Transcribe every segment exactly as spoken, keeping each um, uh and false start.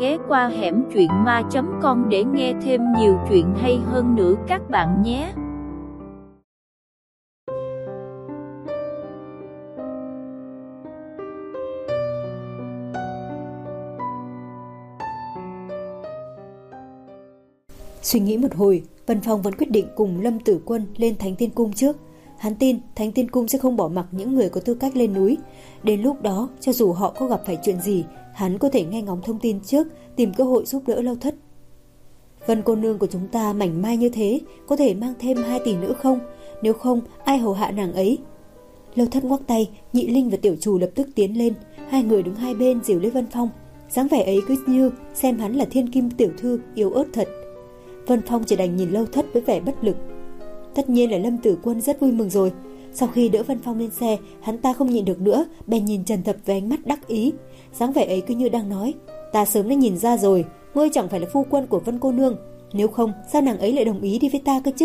ghé qua hẻm truyện ma chấm com để nghe thêm nhiều chuyện hay hơn nữa các bạn nhé. Suy nghĩ một hồi, Vân Phong vẫn quyết định cùng Lâm Tử Quân lên Thánh Tiên Cung trước. Hắn tin Thánh Tiên Cung sẽ không bỏ mặc những người có tư cách lên núi. Đến lúc đó, cho dù họ có gặp phải chuyện gì, hắn có thể nghe ngóng thông tin trước, tìm cơ hội giúp đỡ Lâu Thất. Vân cô nương của chúng ta mảnh mai như thế, có thể mang thêm hai tỷ nữa không? Nếu không, ai hầu hạ nàng ấy? Lâu Thất ngoắc tay, Nhị Linh và Tiểu Trù lập tức tiến lên. Hai người đứng hai bên dìu lấy Vân Phong. Dáng vẻ ấy cứ như xem hắn là thiên kim tiểu thư yếu ớt thật. Vân Phong chỉ đành nhìn Lâu Thất với vẻ bất lực. Tất nhiên là Lâm Tử Quân rất vui mừng rồi. Sau khi đỡ Vân Phong lên xe, hắn ta không nhịn được nữa, bèn nhìn Trần Thập với ánh mắt đắc ý. Dáng vẻ ấy cứ như đang nói, ta sớm đã nhìn ra rồi, ngươi chẳng phải là phu quân của Vân cô nương, nếu không sao nàng ấy lại đồng ý đi với ta cơ chứ?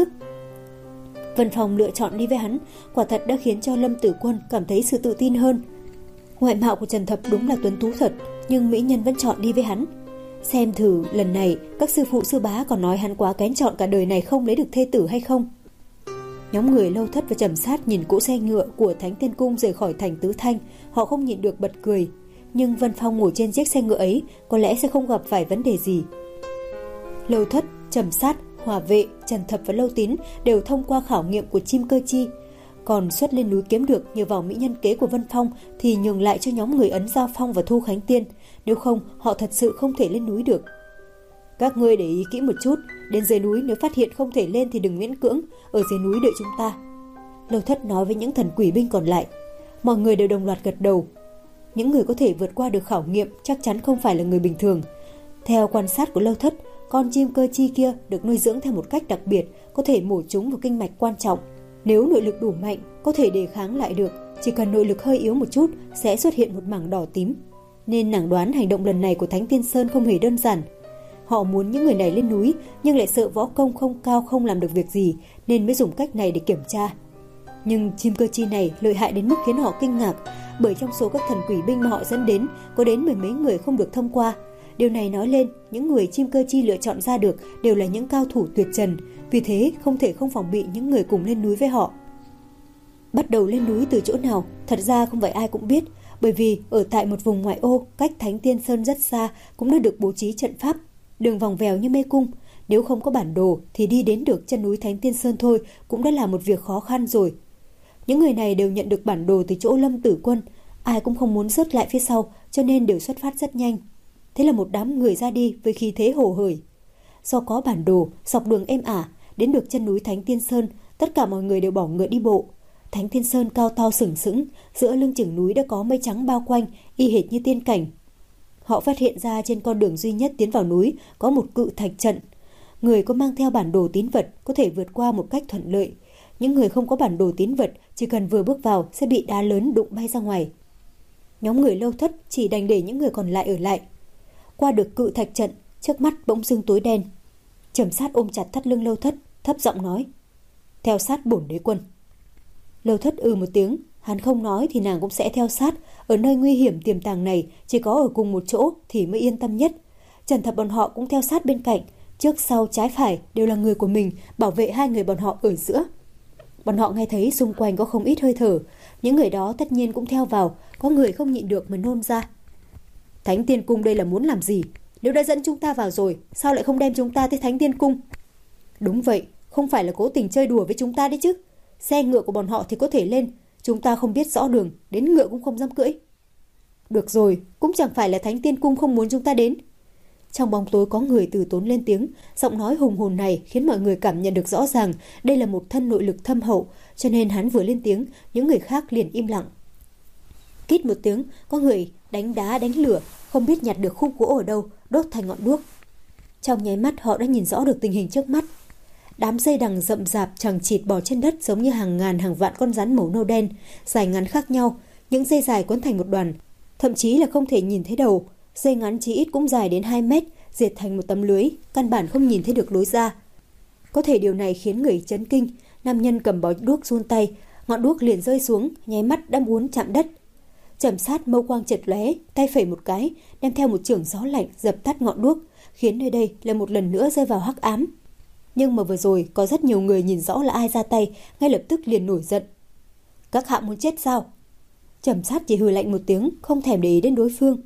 Vân Phong lựa chọn đi với hắn, quả thật đã khiến cho Lâm Tử Quân cảm thấy sự tự tin hơn. Ngoại mạo của Trần Thập đúng là tuấn tú thật, nhưng mỹ nhân vẫn chọn đi với hắn. Xem thử lần này các sư phụ sư bá còn nói hắn quá kén chọn cả đời này không lấy được thê tử hay không. Nhóm người Lâu Thất và Trầm Sát nhìn cỗ xe ngựa của Thánh Tiên Cung rời khỏi thành Tứ Thanh, họ không nhịn được bật cười. Nhưng Vân Phong ngồi trên chiếc xe ngựa ấy có lẽ sẽ không gặp phải vấn đề gì. Lâu Thất, Trầm Sát, Hỏa Vệ, Trần Thập và Lâu Tín đều thông qua khảo nghiệm của chim cơ chi. Còn xuất lên núi kiếm được nhờ vào mỹ nhân kế của Vân Phong thì nhường lại cho nhóm người Ấn Giao Phong và Thu Khánh Tiên, nếu không họ thật sự không thể lên núi được. Các ngươi để ý kỹ một chút, đến dưới núi nếu phát hiện không thể lên thì đừng miễn cưỡng, ở dưới núi đợi chúng ta. Lâu Thất nói với những thần quỷ binh còn lại. Mọi người đều đồng loạt gật đầu. Những người có thể vượt qua được khảo nghiệm chắc chắn không phải là người bình thường. Theo quan sát của Lâu Thất, con chim cơ chi kia được nuôi dưỡng theo một cách đặc biệt, có thể mổ trúng vào kinh mạch quan trọng. Nếu nội lực đủ mạnh, có thể đề kháng lại được, chỉ cần nội lực hơi yếu một chút sẽ xuất hiện một mảng đỏ tím. Nên nàng đoán hành động lần này của Thánh Tiên Sơn không hề đơn giản. Họ muốn những người này lên núi nhưng lại sợ võ công không cao không làm được việc gì, nên mới dùng cách này để kiểm tra. Nhưng chim cơ chi này lợi hại đến mức khiến họ kinh ngạc, bởi trong số các thần quỷ binh mà họ dẫn đến có đến mười mấy người không được thông qua. Điều này nói lên những người chim cơ chi lựa chọn ra được đều là những cao thủ tuyệt trần, vì thế không thể không phòng bị những người cùng lên núi với họ. Bắt đầu lên núi từ chỗ nào, thật ra không phải ai cũng biết, bởi vì ở tại một vùng ngoại ô cách Thánh Tiên Sơn rất xa cũng đã được bố trí trận pháp, đường vòng vèo như mê cung. Nếu không có bản đồ thì đi đến được chân núi Thánh Tiên Sơn thôi cũng đã là một việc khó khăn rồi. Những người này đều nhận được bản đồ từ chỗ Lâm Tử Quân, ai cũng không muốn rớt lại phía sau cho nên đều xuất phát rất nhanh. Thế là một đám người ra đi với khí thế hổ hởi. Do có bản đồ, dọc đường êm ả, đến được chân núi Thánh Tiên Sơn, tất cả mọi người đều bỏ ngựa đi bộ. Thánh Tiên Sơn cao to sừng sững, giữa lưng chừng núi đã có mây trắng bao quanh, y hệt như tiên cảnh. Họ phát hiện ra trên con đường duy nhất tiến vào núi có một cự thạch trận. Người có mang theo bản đồ tín vật có thể vượt qua một cách thuận lợi. Những người không có bản đồ tín vật chỉ cần vừa bước vào sẽ bị đá lớn đụng bay ra ngoài. Nhóm người Lâu Thất chỉ đành để những người còn lại ở lại. Qua được cự thạch trận, trước mắt bỗng dưng tối đen. Trầm Sát ôm chặt thắt lưng Lâu Thất, thấp giọng nói: theo sát bổn đế quân. Lâu Thất ừ một tiếng, hắn không nói thì nàng cũng sẽ theo sát. Ở nơi nguy hiểm tiềm tàng này, chỉ có ở cùng một chỗ thì mới yên tâm nhất. Trần Thập bọn họ cũng theo sát bên cạnh, trước sau trái phải đều là người của mình, bảo vệ hai người bọn họ ở giữa. Bọn họ nghe thấy xung quanh có không ít hơi thở, những người đó tất nhiên cũng theo vào, có người không nhịn được mà nôn ra. Thánh Tiên Cung đây là muốn làm gì? Nếu đã dẫn chúng ta vào rồi, sao lại không đem chúng ta tới Thánh Tiên Cung? Đúng vậy, không phải là cố tình chơi đùa với chúng ta đấy chứ. Xe ngựa của bọn họ thì có thể lên, chúng ta không biết rõ đường, đến ngựa cũng không dám cưỡi. Được rồi, cũng chẳng phải là Thánh Tiên Cung không muốn chúng ta đến. Trong bóng tối có người từ tốn lên tiếng, giọng nói hùng hồn này khiến mọi người cảm nhận được rõ ràng đây là một thân nội lực thâm hậu, cho nên hắn vừa lên tiếng, những người khác liền im lặng. Kít một tiếng, có người đánh đá đánh lửa, không biết nhặt được khúc gỗ ở đâu, đốt thành ngọn đuốc. Trong nháy mắt họ đã nhìn rõ được tình hình trước mắt. Đám dây đằng rậm rạp chằng chịt bò trên đất giống như hàng ngàn hàng vạn con rắn màu nâu đen, dài ngắn khác nhau, những dây dài quấn thành một đoàn, thậm chí là không thể nhìn thấy đầu. Dây ngắn chí ít cũng dài đến hai mét, dệt thành một tấm lưới, căn bản không nhìn thấy được lối ra. Có thể điều này khiến người chấn kinh, nam nhân cầm bó đuốc run tay, ngọn đuốc liền rơi xuống, nháy mắt đã muốn chạm đất. Trầm Sát mâu quang chật lóe, tay phẩy một cái, đem theo một chưởng gió lạnh dập tắt ngọn đuốc, khiến nơi đây lại một lần nữa rơi vào hắc ám. Nhưng mà vừa rồi có rất nhiều người nhìn rõ là ai ra tay, ngay lập tức liền nổi giận. Các hạ muốn chết sao? Trầm Sát chỉ hừ lạnh một tiếng, không thèm để ý đến đối phương.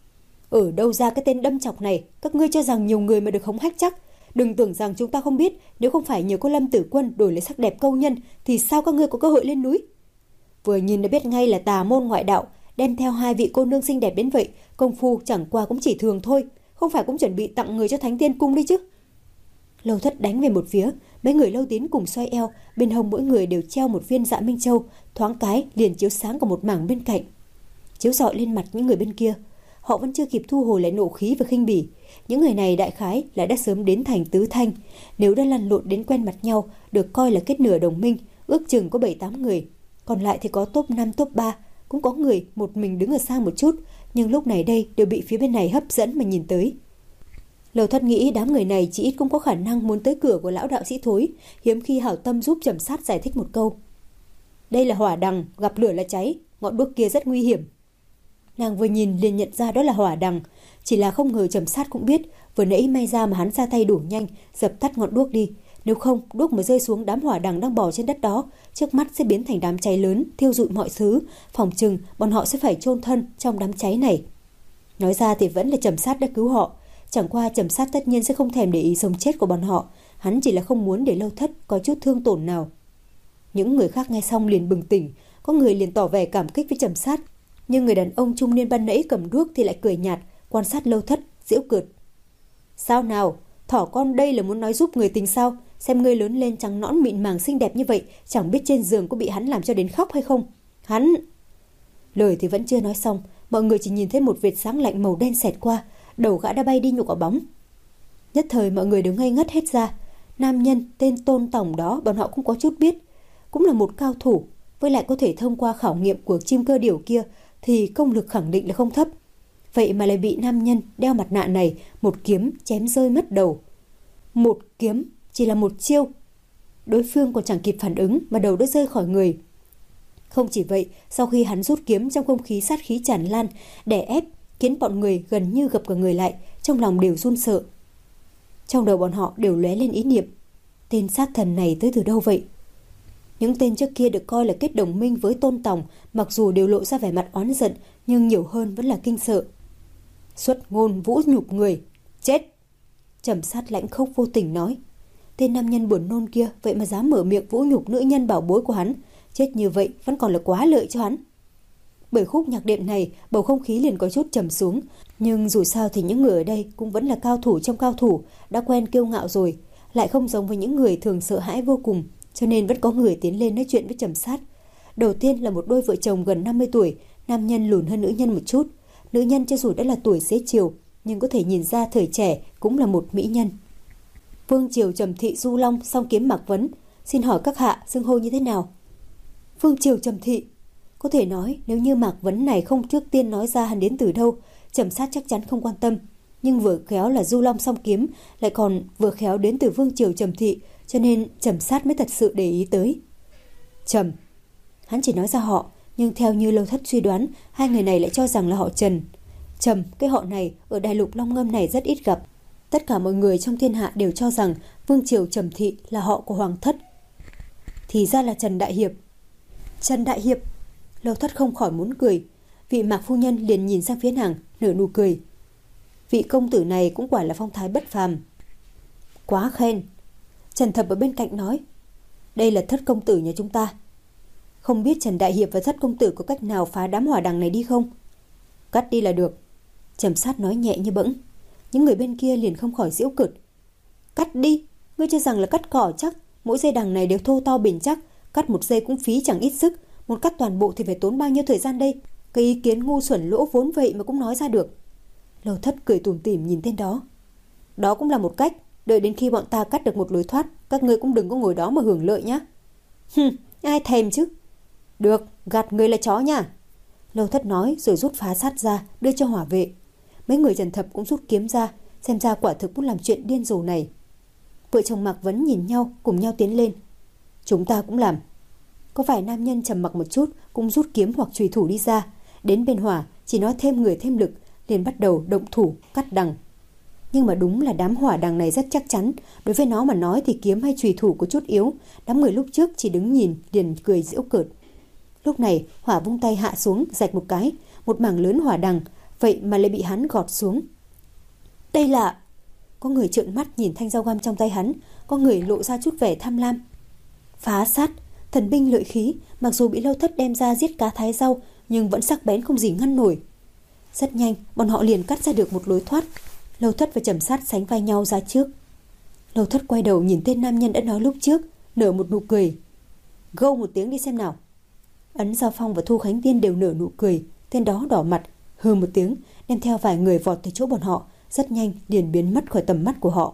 Ở đâu ra cái tên đâm chọc này? Các ngươi cho rằng nhiều người mà được hống hách chắc? Đừng tưởng rằng chúng ta không biết, nếu không phải nhờ có Lâm Tử Quân đổi lấy sắc đẹp câu nhân thì sao các ngươi có cơ hội lên núi? Vừa nhìn đã biết ngay là tà môn ngoại đạo, đem theo hai vị cô nương xinh đẹp đến vậy, công phu chẳng qua cũng chỉ thường thôi, không phải cũng chuẩn bị tặng người cho Thánh Tiên Cung đi chứ? Lâu Thất đánh về một phía, mấy người Lâu Tín cùng xoay eo, bên hông mỗi người đều treo một viên Dạ Minh Châu, thoáng cái liền chiếu sáng cả một mảng bên cạnh, chiếu rọi lên mặt những người bên kia. Họ vẫn chưa kịp thu hồi lại nộ khí và khinh bỉ. Những người này đại khái là đã sớm đến thành tứ thanh, nếu đã lăn lộn đến quen mặt nhau, được coi là kết nửa đồng minh, ước chừng có bảy tám người. Còn lại thì có top năm top ba, cũng có người một mình đứng ở xa một chút, nhưng lúc này đây đều bị phía bên này hấp dẫn mà nhìn tới. Lầu Thất nghĩ đám người này chỉ ít cũng có khả năng muốn tới cửa của lão đạo sĩ Thối, hiếm khi hảo tâm giúp Trầm Sát giải thích một câu. Đây là hỏa đằng, gặp lửa là cháy, ngọn đuốc kia rất nguy hiểm. Nàng vừa nhìn liền nhận ra đó là hỏa đằng, chỉ là không ngờ Trầm Sát cũng biết, vừa nãy may ra mà hắn ra tay đủ nhanh, dập tắt ngọn đuốc đi. Nếu không, đuốc mà rơi xuống đám hỏa đằng đang bò trên đất đó, trước mắt sẽ biến thành đám cháy lớn, thiêu rụi mọi thứ, phòng chừng bọn họ sẽ phải chôn thân trong đám cháy này. Nói ra thì vẫn là Trầm Sát đã cứu họ, chẳng qua Trầm Sát tất nhiên sẽ không thèm để ý sống chết của bọn họ, hắn chỉ là không muốn để Lâu Thất có chút thương tổn nào. Những người khác nghe xong liền bừng tỉnh, có người liền tỏ vẻ cảm kích với Trầm Sát, nhưng người đàn ông trung niên ban nãy cầm đuốc thì lại cười nhạt, quan sát Lâu Thất, giễu cợt. Sao nào, thỏ con đây là muốn nói giúp người tình sao? Xem ngươi lớn lên trắng nõn mịn màng xinh đẹp như vậy, chẳng biết trên giường có bị hắn làm cho đến khóc hay không? Hắn... Lời thì vẫn chưa nói xong, mọi người chỉ nhìn thấy một vệt sáng lạnh màu đen xẹt qua, đầu gã đã bay đi nhục ở bóng. Nhất thời mọi người đều ngây ngất hết ra. Nam nhân tên Tôn Tổng đó bọn họ cũng có chút biết, cũng là một cao thủ, với lại có thể thông qua khảo nghiệm của chim cơ điểu kia thì công lực khẳng định là không thấp. Vậy mà lại bị nam nhân đeo mặt nạ này một kiếm chém rơi mất đầu. Một kiếm chỉ là một chiêu, đối phương còn chẳng kịp phản ứng mà đầu đã rơi khỏi người. Không chỉ vậy, sau khi hắn rút kiếm, trong không khí sát khí tràn lan, đè ép, khiến bọn người gần như gập cả người lại, trong lòng đều run sợ. Trong đầu bọn họ đều lóe lên ý niệm, tên sát thần này tới từ đâu vậy? Những tên trước kia được coi là kết đồng minh với Tôn Tòng, mặc dù đều lộ ra vẻ mặt oán giận, nhưng nhiều hơn vẫn là kinh sợ. Xuất ngôn vũ nhục người, chết! Trầm Sát lãnh khốc vô tình nói. Tên nam nhân buồn nôn kia vậy mà dám mở miệng vũ nhục nữ nhân bảo bối của hắn, chết như vậy vẫn còn là quá lợi cho hắn. Bởi khúc nhạc đệm này, bầu không khí liền có chút trầm xuống, nhưng dù sao thì những người ở đây cũng vẫn là cao thủ trong cao thủ, đã quen kiêu ngạo rồi, lại không giống với những người thường sợ hãi vô cùng, cho nên vẫn có người tiến lên nói chuyện với Trầm Sát. Đầu tiên là một đôi vợ chồng gần năm mươi tuổi, nam nhân lùn hơn nữ nhân một chút. Nữ nhân cho dù đã là tuổi xế chiều, nhưng có thể nhìn ra thời trẻ cũng là một mỹ nhân. Vương Triều Trầm Thị Du Long song kiếm Mạc Vấn, xin hỏi các hạ xưng hô như thế nào? Vương Triều Trầm Thị. Có thể nói nếu như Mạc Vấn này không trước tiên nói ra hắn đến từ đâu, Trầm Sát chắc chắn không quan tâm. Nhưng vừa khéo là Du Long song kiếm, lại còn vừa khéo đến từ Vương Triều Trầm Thị, cho nên Trầm Sát mới thật sự để ý tới. Trầm. Hắn chỉ nói ra họ, nhưng theo như Lâu Thất suy đoán, hai người này lại cho rằng là họ Trần. Trầm, cái họ này ở đại lục Long Ngâm này rất ít gặp. Tất cả mọi người trong thiên hạ đều cho rằng Vương Triều Trầm Thị là họ của Hoàng Thất. Thì ra là Trần Đại Hiệp. Trần Đại Hiệp. Lâu Thất không khỏi muốn cười. Vị Mạc phu nhân liền nhìn sang phía nàng, nở nụ cười. Vị công tử này cũng quả là phong thái bất phàm. Quá khen. Trần Thập ở bên cạnh nói. Đây là Thất công tử nhà chúng ta. Không biết Trần Đại Hiệp và Thất công tử có cách nào phá đám hỏa đằng này đi không? Cắt đi là được. Trầm Sát nói nhẹ như bẫng. Những người bên kia liền không khỏi giễu cợt. Cắt đi? Ngươi cho rằng là cắt cỏ chắc? Mỗi dây đằng này đều thô to bền chắc, cắt một dây cũng phí chẳng ít sức. Một cắt toàn bộ thì phải tốn bao nhiêu thời gian đây? Cái ý kiến ngu xuẩn lỗ vốn vậy mà cũng nói ra được. Lâu Thất cười tủm tỉm nhìn tên đó. Đó cũng là một cách. Đợi đến khi bọn ta cắt được một lối thoát, các ngươi cũng đừng có ngồi đó mà hưởng lợi nhá. Hừm, ai thèm chứ. Được, gạt người là chó nha. Lâu Thất nói rồi rút phá sát ra, đưa cho hỏa vệ. Mấy người Trần Thập cũng rút kiếm ra, xem ra quả thực muốn làm chuyện điên rồ này. Vợ chồng Mạc Vấn nhìn nhau, cùng nhau tiến lên. Chúng ta cũng làm. Có vài nam nhân trầm mặc một chút, cũng rút kiếm hoặc chùy thủ đi ra. Đến bên Hỏa chỉ nói thêm người thêm lực, liền bắt đầu động thủ cắt đằng. Nhưng mà đúng là đám hỏa đằng này rất chắc chắn, đối với nó mà nói thì kiếm hay chùy thủ có chút yếu. Đám người lúc trước chỉ đứng nhìn liền cười giễu cợt. Lúc này Hỏa vung tay hạ xuống, rạch một cái, một mảng lớn hỏa đằng, vậy mà lại bị hắn gọt xuống. Đây là... Có người trợn mắt nhìn thanh dao găm trong tay hắn, có người lộ ra chút vẻ tham lam. Phá sát, thần binh lợi khí, mặc dù bị Lâu Thất đem ra giết cá thái rau, nhưng vẫn sắc bén không gì ngăn nổi. Rất nhanh, bọn họ liền cắt ra được một lối thoát. Lâu Thất và Trầm Sát sánh vai nhau ra trước. Lâu Thất quay đầu nhìn tên nam nhân đã nói lúc trước, nở một nụ cười. Gâu một tiếng đi xem nào. Ấn Giao Phong và Thu Khánh Tiên đều nở nụ cười. Tên đó đỏ mặt, hừ một tiếng, đem theo vài người vọt tới chỗ bọn họ, rất nhanh liền biến mất khỏi tầm mắt của họ.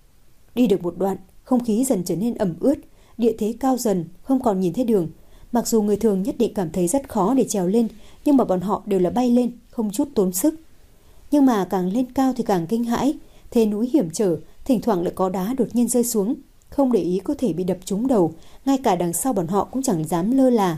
Đi được một đoạn, không khí dần trở nên ẩm ướt, địa thế cao dần, không còn nhìn thấy đường. Mặc dù người thường nhất định cảm thấy rất khó để trèo lên, nhưng mà bọn họ đều là bay lên, không chút tốn sức. Nhưng mà càng lên cao thì càng kinh hãi, thế núi hiểm trở, thỉnh thoảng lại có đá đột nhiên rơi xuống, không để ý có thể bị đập trúng đầu, ngay cả đằng sau bọn họ cũng chẳng dám lơ là.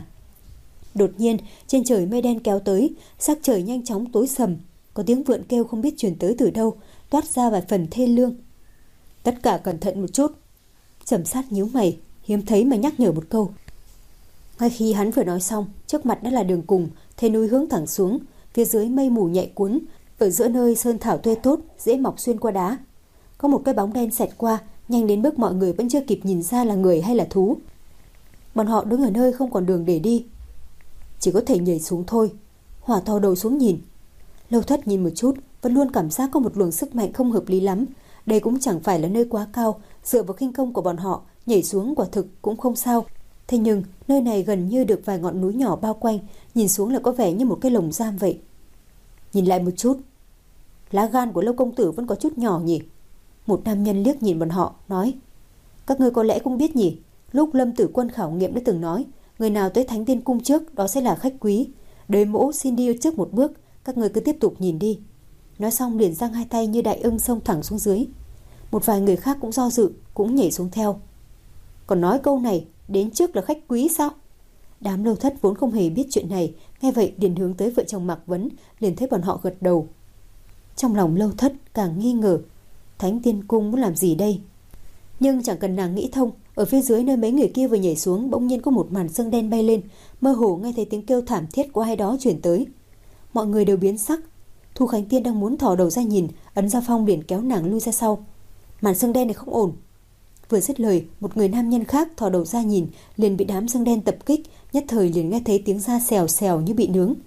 Đột nhiên, trên trời mây đen kéo tới, sắc trời nhanh chóng tối sầm, có tiếng vượn kêu không biết truyền tới từ đâu, toát ra vài phần thê lương. Tất cả cẩn thận một chút. Trầm Sát nhíu mày, hiếm thấy mà nhắc nhở một câu. Ngay khi hắn vừa nói xong, trước mặt đã là đường cùng, thế núi hướng thẳng xuống, phía dưới mây mù nhạy cuốn, ở giữa nơi sơn thảo tươi tốt, dễ mọc xuyên qua đá. Có một cái bóng đen xẹt qua, nhanh đến mức mọi người vẫn chưa kịp nhìn ra là người hay là thú. Bọn họ đứng ở nơi không còn đường để đi, chỉ có thể nhảy xuống thôi. Hỏa thò đầu xuống nhìn. Lâu Thất nhìn một chút, vẫn luôn cảm giác có một luồng sức mạnh không hợp lý lắm. Đây cũng chẳng phải là nơi quá cao, dựa vào khinh công của bọn họ, nhảy xuống quả thực cũng không sao. Thế nhưng, nơi này gần như được vài ngọn núi nhỏ bao quanh, nhìn xuống là có vẻ như một cái lồng giam vậy. Nhìn lại một chút, lá gan của Lâu công tử vẫn có chút nhỏ nhỉ? Một nam nhân liếc nhìn bọn họ, nói. Các ngươi có lẽ cũng biết nhỉ, lúc Lâm Tử Quân khảo nghiệm đã từng nói, người nào tới Thánh Tiên Cung trước, đó sẽ là khách quý. Đới Mỗ xin đi trước một bước, các người cứ tiếp tục nhìn đi. Nói xong liền giang hai tay như đại ưng xông thẳng xuống dưới. Một vài người khác cũng do dự, cũng nhảy xuống theo. Còn nói câu này, đến trước là khách quý sao? Đám Lâu Thất vốn không hề biết chuyện này, nghe vậy liền hướng tới vợ chồng Mạc Vấn, liền thấy bọn họ gật đầu. Trong lòng Lâu Thất càng nghi ngờ, Thánh Tiên Cung muốn làm gì đây? Nhưng chẳng cần nàng nghĩ thông, ở phía dưới nơi mấy người kia vừa nhảy xuống, bỗng nhiên có một màn sương đen bay lên, mơ hồ nghe thấy tiếng kêu thảm thiết của ai đó truyền tới. Mọi người đều biến sắc. Thu Khánh Tiên đang muốn thò đầu ra nhìn, Ấn Giao Phong liền kéo nàng lui ra sau. Màn sương đen này không ổn. Vừa dứt lời, một người nam nhân khác thò đầu ra nhìn, liền bị đám sương đen tập kích, nhất thời liền nghe thấy tiếng da xèo xèo như bị nướng.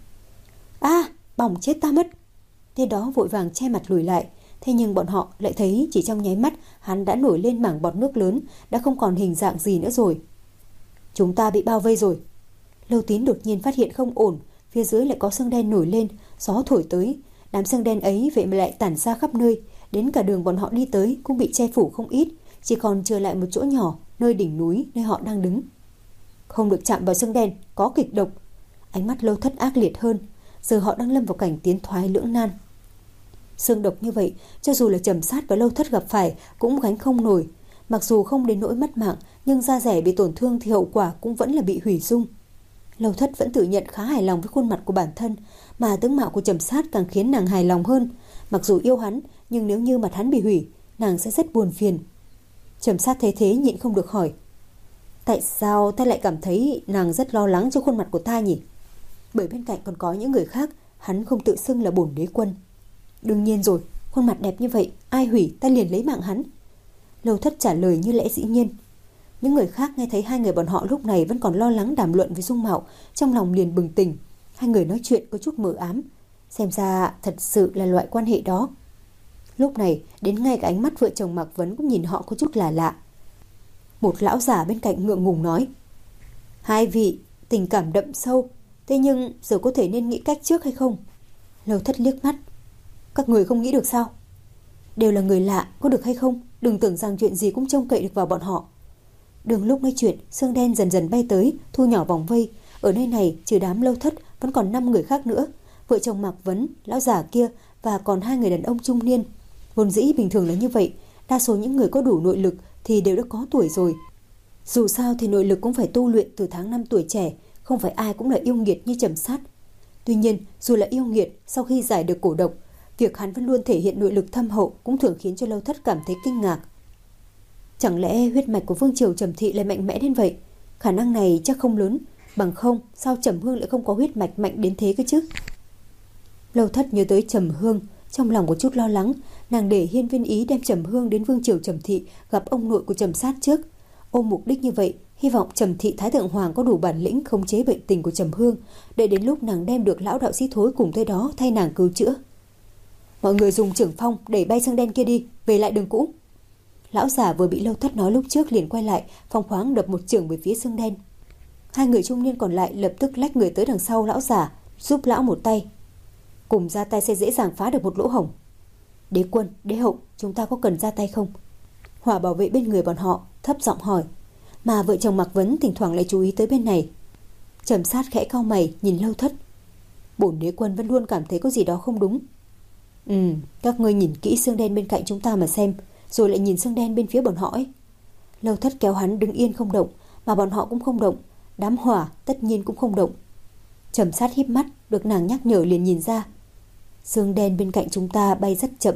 A, bỏng chết ta mất. Tên đó vội vàng che mặt lùi lại, thế nhưng bọn họ lại thấy chỉ trong nháy mắt hắn đã nổi lên mảng bọt nước lớn, đã không còn hình dạng gì nữa rồi. Chúng ta bị bao vây rồi. Lâu Tín đột nhiên phát hiện không ổn, phía dưới lại có sương đen nổi lên, gió thổi tới, đám sương đen ấy vậy mà lại tản ra khắp nơi, đến cả đường bọn họ đi tới cũng bị che phủ không ít, chỉ còn trở lại một chỗ nhỏ nơi đỉnh núi nơi họ đang đứng. Không được chạm vào sương đen, có kịch độc. Ánh mắt Lâu Thất ác liệt hơn, giờ họ đang lâm vào cảnh tiến thoái lưỡng nan. Sương độc như vậy, cho dù là Trầm Sát và Lâu Thất gặp phải cũng gánh không nổi. Mặc dù không đến nỗi mất mạng, nhưng da rẻ bị tổn thương thì hậu quả cũng vẫn là bị hủy dung. Lâu Thất vẫn tự nhận khá hài lòng với khuôn mặt của bản thân, mà tướng mạo của Trầm Sát càng khiến nàng hài lòng hơn. Mặc dù yêu hắn, nhưng nếu như mặt hắn bị hủy, nàng sẽ rất buồn phiền. Trầm Sát thấy thế nhịn không được hỏi. Tại sao ta lại cảm thấy nàng rất lo lắng cho khuôn mặt của ta nhỉ? Bởi bên cạnh còn có những người khác, hắn không tự xưng là bổn đế quân. Đương nhiên rồi, khuôn mặt đẹp như vậy, ai hủy ta liền lấy mạng hắn. Lâu Thất trả lời như lẽ dĩ nhiên. Những người khác nghe thấy hai người bọn họ lúc này vẫn còn lo lắng đàm luận với dung mạo, trong lòng liền bừng tỉnh. Hai người nói chuyện có chút mờ ám, xem ra thật sự là loại quan hệ đó. Lúc này, đến ngay cả ánh mắt vợ chồng Mạc Vấn cũng nhìn họ có chút lạ lạ. Một lão giả bên cạnh ngượng ngùng nói. Hai vị, tình cảm đậm sâu, thế nhưng giờ có thể nên nghĩ cách trước hay không? Lâu Thất liếc mắt. Các người không nghĩ được sao? Đều là người lạ, có được hay không? Đừng tưởng rằng chuyện gì cũng trông cậy được vào bọn họ. Đường lúc nói chuyện, sương đen dần dần bay tới, thu nhỏ vòng vây. Ở nơi này, trừ đám Lâu Thất, vẫn còn năm người khác nữa. Vợ chồng Mạc Vấn, lão giả kia và còn hai người đàn ông trung niên. Vốn dĩ bình thường là như vậy, đa số những người có đủ nội lực thì đều đã có tuổi rồi. Dù sao thì nội lực cũng phải tu luyện từ tháng năm tuổi trẻ, không phải ai cũng là yêu nghiệt như Trầm Sát. Tuy nhiên, dù là yêu nghiệt, sau khi giải được cổ độc, việc hắn vẫn luôn thể hiện nội lực thâm hậu cũng thường khiến cho Lâu Thất cảm thấy kinh ngạc. Chẳng lẽ huyết mạch của Vương Triều Trầm Thị lại mạnh mẽ đến vậy? Khả năng này chắc không lớn, bằng không sao Trầm Hương lại không có huyết mạch mạnh đến thế cơ chứ? Lâu Thất nhớ tới Trầm Hương, trong lòng có chút lo lắng. Nàng để Hiên Viên Ý đem Trầm Hương đến Vương Triều Trầm Thị gặp ông nội của Trầm Sát trước. Ôm mục đích như vậy, hy vọng Trầm Thị Thái Thượng Hoàng có đủ bản lĩnh khống chế bệnh tình của Trầm Hương, để đến lúc nàng đem được lão đạo sĩ Thối cùng tới đó thay nàng cứu chữa. Mọi người dùng trưởng phong đẩy bay xương đen kia đi, về lại đường cũ. Lão giả vừa bị Lâu Thất nói lúc trước liền quay lại, phong khoáng đập một chưởng về phía xương đen. Hai người trung niên còn lại lập tức lách người tới đằng sau lão giả, giúp lão một tay. Cùng ra tay sẽ dễ dàng phá được một lỗ hổng. Đế quân, đế hậu, chúng ta có cần ra tay không? Hỏa bảo vệ bên người bọn họ thấp giọng hỏi, mà vợ chồng Mạc Vấn thỉnh thoảng lại chú ý tới bên này. Trầm Sát khẽ cau mày nhìn Lâu Thất. Bổn đế quân vẫn luôn cảm thấy có gì đó không đúng. Ừ, các ngươi nhìn kỹ xương đen bên cạnh chúng ta mà xem, rồi lại nhìn xương đen bên phía bọn họ ấy. Lâu Thất kéo hắn đứng yên không động, mà bọn họ cũng không động, đám hỏa tất nhiên cũng không động. Trầm Sát híp mắt, được nàng nhắc nhở liền nhìn ra. Xương đen bên cạnh chúng ta bay rất chậm.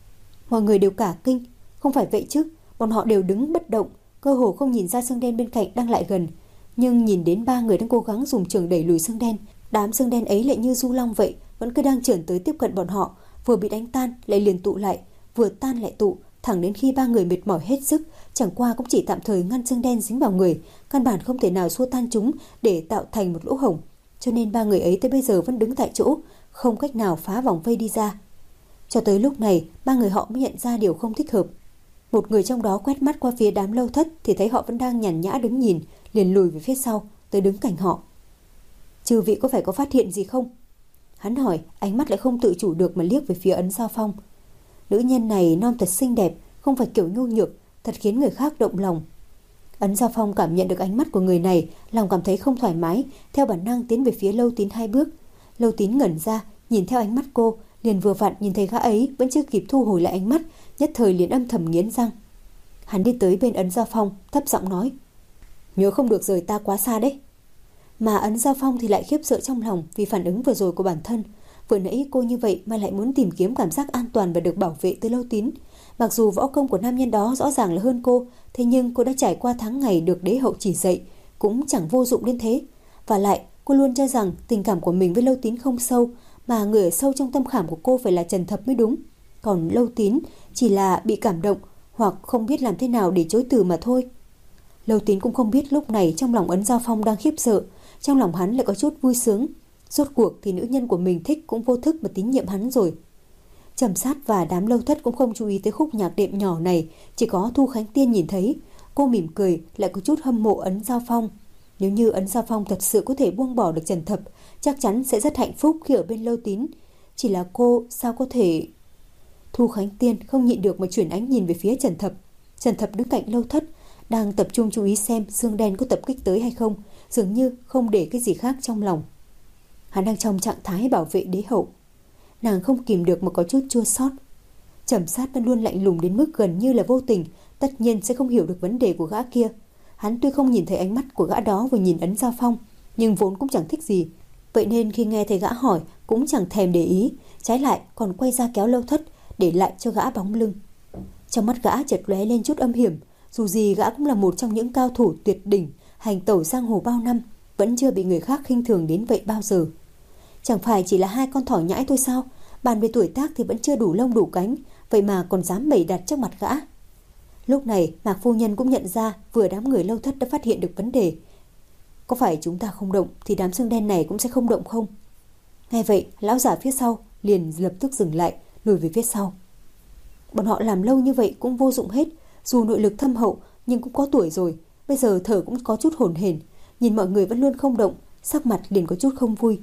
Mọi người đều cả kinh. Không phải vậy chứ, bọn họ đều đứng bất động, cơ hồ không nhìn ra xương đen bên cạnh đang lại gần. Nhưng nhìn đến ba người đang cố gắng dùng chưởng đẩy lùi xương đen, đám xương đen ấy lại như du long vậy, vẫn cứ đang chởn tới tiếp cận bọn họ, vừa bị đánh tan lại liền tụ lại, vừa tan lại tụ, thẳng đến khi ba người mệt mỏi hết sức, chẳng qua cũng chỉ tạm thời ngăn xương đen dính vào người, căn bản không thể nào xua tan chúng để tạo thành một lỗ hổng. Cho nên ba người ấy tới bây giờ vẫn đứng tại chỗ, không cách nào phá vòng vây đi ra. Cho tới lúc này, ba người họ mới nhận ra điều không thích hợp. Một người trong đó quét mắt qua phía đám Lâu Thất thì thấy họ vẫn đang nhàn nhã đứng nhìn, liền lùi về phía sau, tới đứng cạnh họ. Chư vị có phải có phát hiện gì không? Hắn hỏi, ánh mắt lại không tự chủ được mà liếc về phía Ấn Giao Phong. Nữ nhân này non thật xinh đẹp, không phải kiểu nhu nhược, thật khiến người khác động lòng. Ấn Giao Phong cảm nhận được ánh mắt của người này, lòng cảm thấy không thoải mái, theo bản năng tiến về phía Lâu Tín hai bước. Lâu Tín ngẩn ra, nhìn theo ánh mắt cô, liền vừa vặn nhìn thấy gã ấy vẫn chưa kịp thu hồi lại ánh mắt, nhất thời liền âm thầm nghiến răng. Hắn đi tới bên Ấn Giao Phong, thấp giọng nói: "Nhớ không được rời ta quá xa đấy." Mà Ấn Giao Phong thì lại khiếp sợ trong lòng vì phản ứng vừa rồi của bản thân. Vừa nãy cô như vậy mà lại muốn tìm kiếm cảm giác an toàn và được bảo vệ từ Lâu Tín. Mặc dù võ công của nam nhân đó rõ ràng là hơn cô, thế nhưng cô đã trải qua tháng ngày được đế hậu chỉ dạy, cũng chẳng vô dụng đến thế. Và lại, cô luôn cho rằng tình cảm của mình với Lâu Tín không sâu, mà người ở sâu trong tâm khảm của cô phải là Trần Thập mới đúng. Còn Lâu Tín chỉ là bị cảm động hoặc không biết làm thế nào để chối từ mà thôi. Lâu Tín cũng không biết lúc này trong lòng Ấn Giao Phong đang khiếp sợ, trong lòng hắn lại có chút vui sướng. Rốt cuộc thì nữ nhân của mình thích cũng vô thức mà tín nhiệm hắn rồi. Trầm Sát và đám Lâu Thất cũng không chú ý tới khúc nhạc đệm nhỏ này, chỉ có Thu Khánh Tiên nhìn thấy. Cô mỉm cười, lại có chút hâm mộ Ấn Giao Phong. Nếu như Ấn Giao Phong thật sự có thể buông bỏ được Trần Thập, chắc chắn sẽ rất hạnh phúc khi ở bên Lâu Tín. Chỉ là cô sao có thể... Thu Khánh Tiên không nhịn được mà chuyển ánh nhìn về phía Trần Thập. Trần Thập đứng cạnh Lâu Thất, đang tập trung chú ý xem xương đen có tập kích tới hay không, dường như không để cái gì khác trong lòng. Hắn đang trong trạng thái bảo vệ đế hậu. Nàng không kìm được mà có chút chua xót. Trầm Sát vẫn luôn lạnh lùng đến mức gần như là vô tình, tất nhiên sẽ không hiểu được vấn đề của gã kia. Hắn tuy không nhìn thấy ánh mắt của gã đó vừa nhìn Ấn Giao Phong, nhưng vốn cũng chẳng thích gì. Vậy nên khi nghe thấy gã hỏi cũng chẳng thèm để ý, trái lại còn quay ra kéo Lâu Thất, để lại cho gã bóng lưng. Trong mắt gã chợt lóe lên chút âm hiểm, dù gì gã cũng là một trong những cao thủ tuyệt đỉnh, hành tẩu giang hồ bao năm, vẫn chưa bị người khác khinh thường đến vậy bao giờ. Chẳng phải chỉ là hai con thỏ nhãi thôi sao? Bàn về tuổi tác thì vẫn chưa đủ lông đủ cánh, vậy mà còn dám bày đặt trước mặt gã. Lúc này Mạc phu nhân cũng nhận ra vừa đám người Lâu Thất đã phát hiện được vấn đề. Có phải chúng ta không động thì đám xương đen này cũng sẽ không động không? Nghe vậy, lão giả phía sau liền lập tức dừng lại, lùi về phía sau. Bọn họ làm lâu như vậy cũng vô dụng hết, dù nội lực thâm hậu nhưng cũng có tuổi rồi, bây giờ thở cũng có chút hổn hển, nhìn mọi người vẫn luôn không động, sắc mặt liền có chút không vui.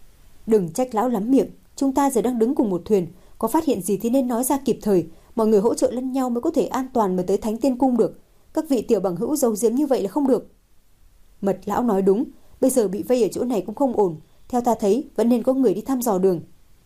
Đừng trách lão lắm miệng, chúng ta giờ đang đứng cùng một thuyền, có phát hiện gì thì nên nói ra kịp thời, mọi người hỗ trợ lẫn nhau mới có thể an toàn mà tới Thánh Tiên Cung được. Các vị tiểu bằng hữu giấu giếm như vậy là không được. Mật lão nói đúng, bây giờ bị vây ở chỗ này cũng không ổn, theo ta thấy vẫn nên có người đi thăm dò đường.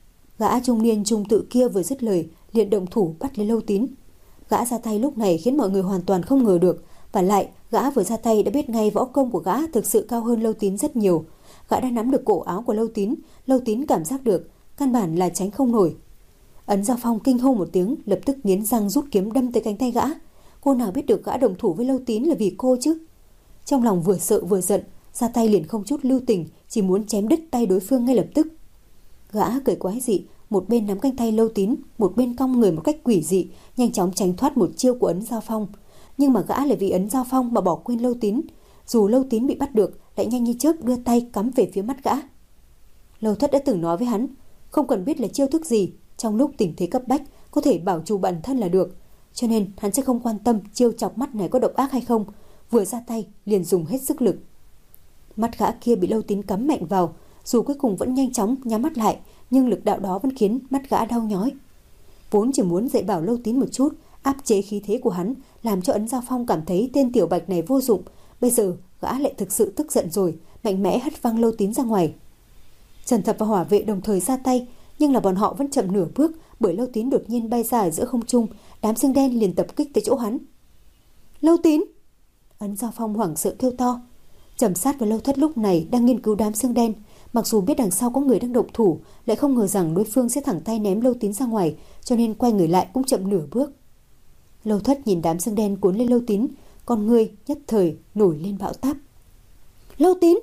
Gã trung niên trung tự kia vừa dứt lời, liền động thủ bắt lấy Lâu Tín. Gã ra tay lúc này khiến mọi người hoàn toàn không ngờ được, và lại gã vừa ra tay đã biết ngay võ công của gã thực sự cao hơn Lâu Tín rất nhiều. Gã đã nắm được cổ áo của Lâu Tín. Lâu Tín cảm giác được, căn bản là tránh không nổi. Ấn Giao Phong kinh hô một tiếng, lập tức nghiến răng rút kiếm đâm tới cánh tay gã. Cô nào biết được gã đồng thủ với Lâu Tín là vì cô chứ. Trong lòng vừa sợ vừa giận, ra tay liền không chút lưu tình, chỉ muốn chém đứt tay đối phương ngay lập tức. Gã cười quái dị, một bên nắm cánh tay Lâu Tín, một bên cong người một cách quỷ dị, nhanh chóng tránh thoát một chiêu của Ấn Giao Phong. Nhưng mà gã lại vì Ấn Giao Phong mà bỏ quên Lâu Tín. Dù Lâu Tín bị bắt được, lại nhanh như chớp đưa tay cắm về phía mắt gã. Lâu Thất đã từng nói với hắn, không cần biết là chiêu thức gì, trong lúc tình thế cấp bách có thể bảo trù bản thân là được. Cho nên hắn sẽ không quan tâm chiêu chọc mắt này có độc ác hay không, vừa ra tay liền dùng hết sức lực. Mắt gã kia bị Lâu Tín cắm mạnh vào, dù cuối cùng vẫn nhanh chóng nhắm mắt lại, nhưng lực đạo đó vẫn khiến mắt gã đau nhói. Vốn chỉ muốn dạy bảo Lâu Tín một chút, áp chế khí thế của hắn, làm cho Ấn Giao Phong cảm thấy tên tiểu bạch này vô dụng. Bây giờ gã lại thực sự tức giận rồi, mạnh mẽ hất văng Lâu Tín ra ngoài. Trần Thập và Hỏa Vệ đồng thời ra tay, nhưng là bọn họ vẫn chậm nửa bước, bởi Lâu Tín đột nhiên bay ra ở giữa không trung, đám xương đen liền tập kích tới chỗ hắn. Lâu Tín! Ấn Giao Phong hoảng sợ kêu to. Trầm Sát và Lâu Thất lúc này đang nghiên cứu đám xương đen, mặc dù biết đằng sau có người đang động thủ, lại không ngờ rằng đối phương sẽ thẳng tay ném Lâu Tín ra ngoài, cho nên quay người lại cũng chậm nửa bước. Lâu Thất nhìn đám xương đen cuốn lên Lâu Tín, con người nhất thời nổi lên bão táp. Lâu Tín!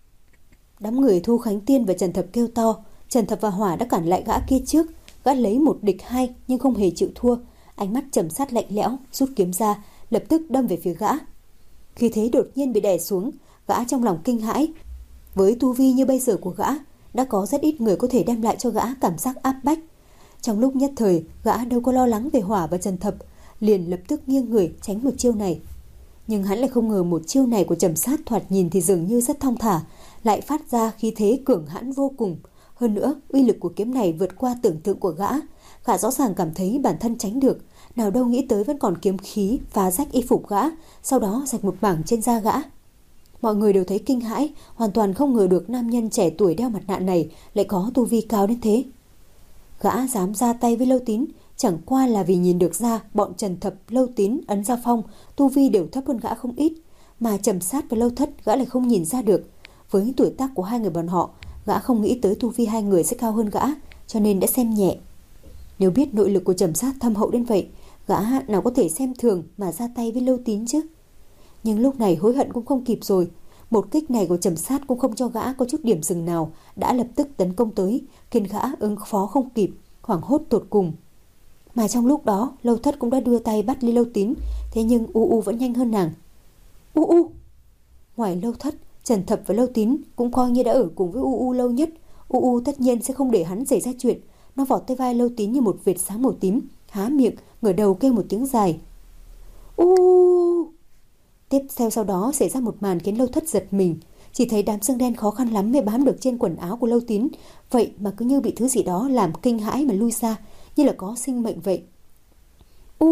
Đám người Thu Khánh Tiên và Trần Thập kêu to. Trần Thập và Hỏa đã cản lại gã kia trước. Gã lấy một địch hai nhưng không hề chịu thua. Ánh mắt Trầm Sát lạnh lẽo, rút kiếm ra, lập tức đâm về phía gã. Khi thế đột nhiên bị đè xuống, gã trong lòng kinh hãi. Với tu vi như bây giờ của gã, đã có rất ít người có thể đem lại cho gã cảm giác áp bách. Trong lúc nhất thời, gã đâu có lo lắng về Hỏa và Trần Thập, liền lập tức nghiêng người tránh một chiêu này. Nhưng hắn lại không ngờ một chiêu này của Trầm Sát thoạt nhìn thì dường như rất thong thả, lại phát ra khí thế cường hãn vô cùng. Hơn nữa, uy lực của kiếm này vượt qua tưởng tượng của gã. Gã rõ ràng cảm thấy bản thân tránh được, nào đâu nghĩ tới vẫn còn kiếm khí phá rách y phục gã, sau đó rạch một mảng trên da gã. Mọi người đều thấy kinh hãi, hoàn toàn không ngờ được nam nhân trẻ tuổi đeo mặt nạ này lại có tu vi cao đến thế. Gã dám ra tay với Lâu Tín, chẳng qua là vì nhìn được ra bọn Trần Thập, Lâu Tín, Ấn Giao Phong tu vi đều thấp hơn gã không ít, mà Trầm Sát và Lâu Thất gã lại không nhìn ra được. Với tuổi tác của hai người bọn họ, gã không nghĩ tới tu vi hai người sẽ cao hơn gã, cho nên đã xem nhẹ. Nếu biết nội lực của Trầm Sát thâm hậu đến vậy, gã nào có thể xem thường mà ra tay với Lâu Tín chứ. Nhưng lúc này hối hận cũng không kịp rồi. Một kích này của Trầm Sát cũng không cho gã có chút điểm dừng nào, đã lập tức tấn công tới, khiến gã ứng phó không kịp, hoảng hốt tột cùng. Mà trong lúc đó, Lâu Thất cũng đã đưa tay bắt lấy Lâu Tín, thế nhưng U U vẫn nhanh hơn nàng. U U! Ngoài Lâu Thất, Trần Thập và Lâu Tín cũng coi như đã ở cùng với U U lâu nhất. U U tất nhiên sẽ không để hắn xảy ra chuyện. Nó vọt tới vai Lâu Tín như một vệt sáng màu tím, há miệng, ngửa đầu kêu một tiếng dài. U U! Tiếp theo sau đó xảy ra một màn khiến Lâu Thất giật mình. Chỉ thấy đám xương đen khó khăn lắm mới bám được trên quần áo của Lâu Tín, vậy mà cứ như bị thứ gì đó làm kinh hãi mà lui ra, như là có sinh mệnh vậy. U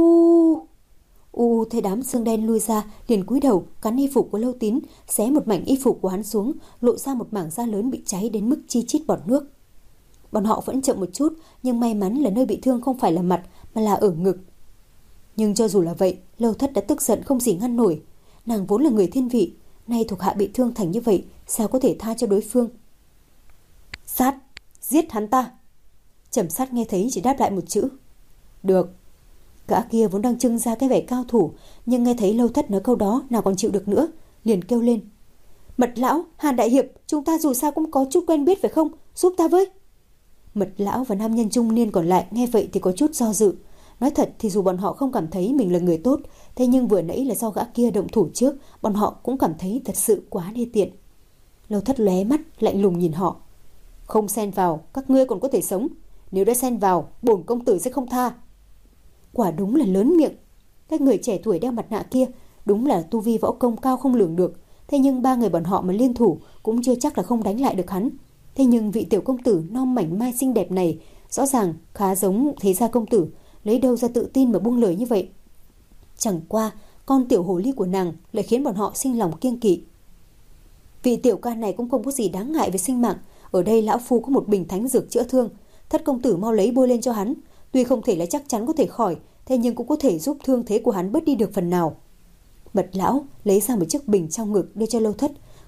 U thấy đám xương đen lui ra, liền cúi đầu cắn y phục của Lâu Tín, xé một mảnh y phục của hắn xuống, lộ ra một mảng da lớn bị cháy đến mức chi chít bọt nước. Bọn họ vẫn chậm một chút, nhưng may mắn là nơi bị thương không phải là mặt mà là ở ngực. Nhưng cho dù là vậy, Lâu Thất đã tức giận không gì ngăn nổi. Nàng vốn là người thiên vị, nay thuộc hạ bị thương thành như vậy, sao có thể tha cho đối phương. Sát, giết hắn ta. Trầm Sát nghe thấy chỉ đáp lại một chữ. Được. Gã kia vốn đang trưng ra cái vẻ cao thủ, nhưng nghe thấy Lâu Thất nói câu đó nào còn chịu được nữa, liền kêu lên. Mật lão, Hàn đại hiệp, chúng ta dù sao cũng có chút quen biết phải không, giúp ta với. Mật lão và nam nhân trung niên còn lại nghe vậy thì có chút do dự. Nói thật thì dù bọn họ không cảm thấy mình là người tốt, thế nhưng vừa nãy là do gã kia động thủ trước, bọn họ cũng cảm thấy thật sự quá đê tiện. Lâu Thất lóe mắt lạnh lùng nhìn họ. Không xen vào, các ngươi còn có thể sống. Nếu đã xen vào, bổn công tử sẽ không tha. Quả đúng là lớn miệng. Các người trẻ tuổi đeo mặt nạ kia đúng là tu vi võ công cao không lường được. Thế nhưng ba người bọn họ mà liên thủ cũng chưa chắc là không đánh lại được hắn. Thế nhưng vị tiểu công tử non mảnh mai xinh đẹp này rõ ràng khá giống thế gia công tử, lấy đâu ra tự tin mà buông lời như vậy. Chẳng qua con tiểu hồ ly của nàng lại khiến bọn họ sinh lòng kiêng kỵ. Vị tiểu ca này cũng không có gì đáng ngại về sinh mạng. Ở đây lão phu có một bình thánh dược chữa thương, Thất công tử mau lấy bôi lên cho hắn. Tuy không thể là chắc chắn có thể khỏi, thế nhưng cũng có thể giúp thương thế của hắn bớt đi được phần nào. Mật lão lấy ra một chiếc bình trong ngực đưa cho Lâu Thất,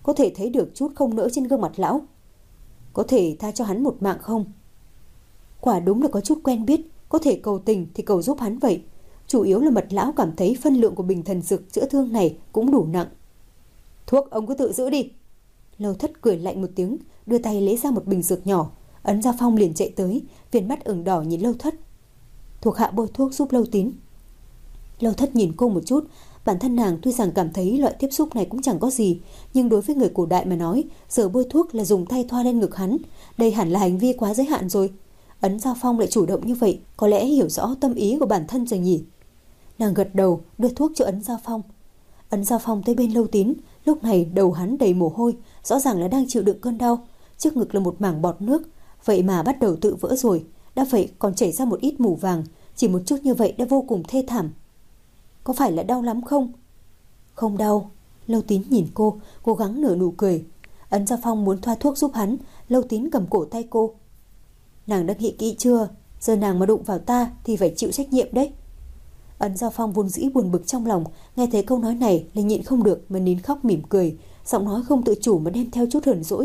có thể thấy được chút không nỡ trên gương mặt lão. Có thể tha cho hắn một mạng không? Quả đúng là có chút quen biết, có thể cầu tình thì cầu giúp hắn vậy. Chủ yếu là Mật lão cảm thấy phân lượng của bình thần dược chữa thương này cũng đủ nặng. Thuốc ông cứ tự giữ đi. Lâu Thất cười lạnh một tiếng, đưa tay lấy ra một bình dược nhỏ. Ấn Gia Phong liền chạy tới, viền mắt ửng đỏ nhìn Lâu Thất. Thuộc hạ bôi thuốc giúp Lâu Tín. Lâu Thất nhìn cô một chút. Bản thân nàng tuy rằng cảm thấy loại tiếp xúc này cũng chẳng có gì, nhưng đối với người cổ đại mà nói, giờ bôi thuốc là dùng tay thoa lên ngực hắn. Đây hẳn là hành vi quá giới hạn rồi. Ấn Gia Phong lại chủ động như vậy, có lẽ hiểu rõ tâm ý của bản thân rồi nhỉ. Nàng gật đầu, đưa thuốc cho Ấn Gia Phong. Ấn Gia Phong tới bên Lâu Tín, lúc này đầu hắn đầy mồ hôi, rõ ràng là đang chịu đựng cơn đau. Trước ngực là một mảng bọt nước, vậy mà bắt đầu tự vỡ rồi. Đã vậy còn chảy ra một ít mủ vàng, chỉ một chút như vậy đã vô cùng thê thảm. Có phải là đau lắm không? Không đau. Lâu Tín nhìn cô, cố gắng nở nụ cười. Ấn Gia Phong muốn thoa thuốc giúp hắn. Lâu Tín cầm cổ tay cô. Nàng đã nghĩ kỹ chưa? Giờ nàng mà đụng vào ta thì phải chịu trách nhiệm đấy. Ấn Gia Phong vốn dĩ buồn bực trong lòng, nghe thấy câu nói này là nhịn không được mà nín khóc mỉm cười, giọng nói không tự chủ mà đem theo chút hờn dỗi.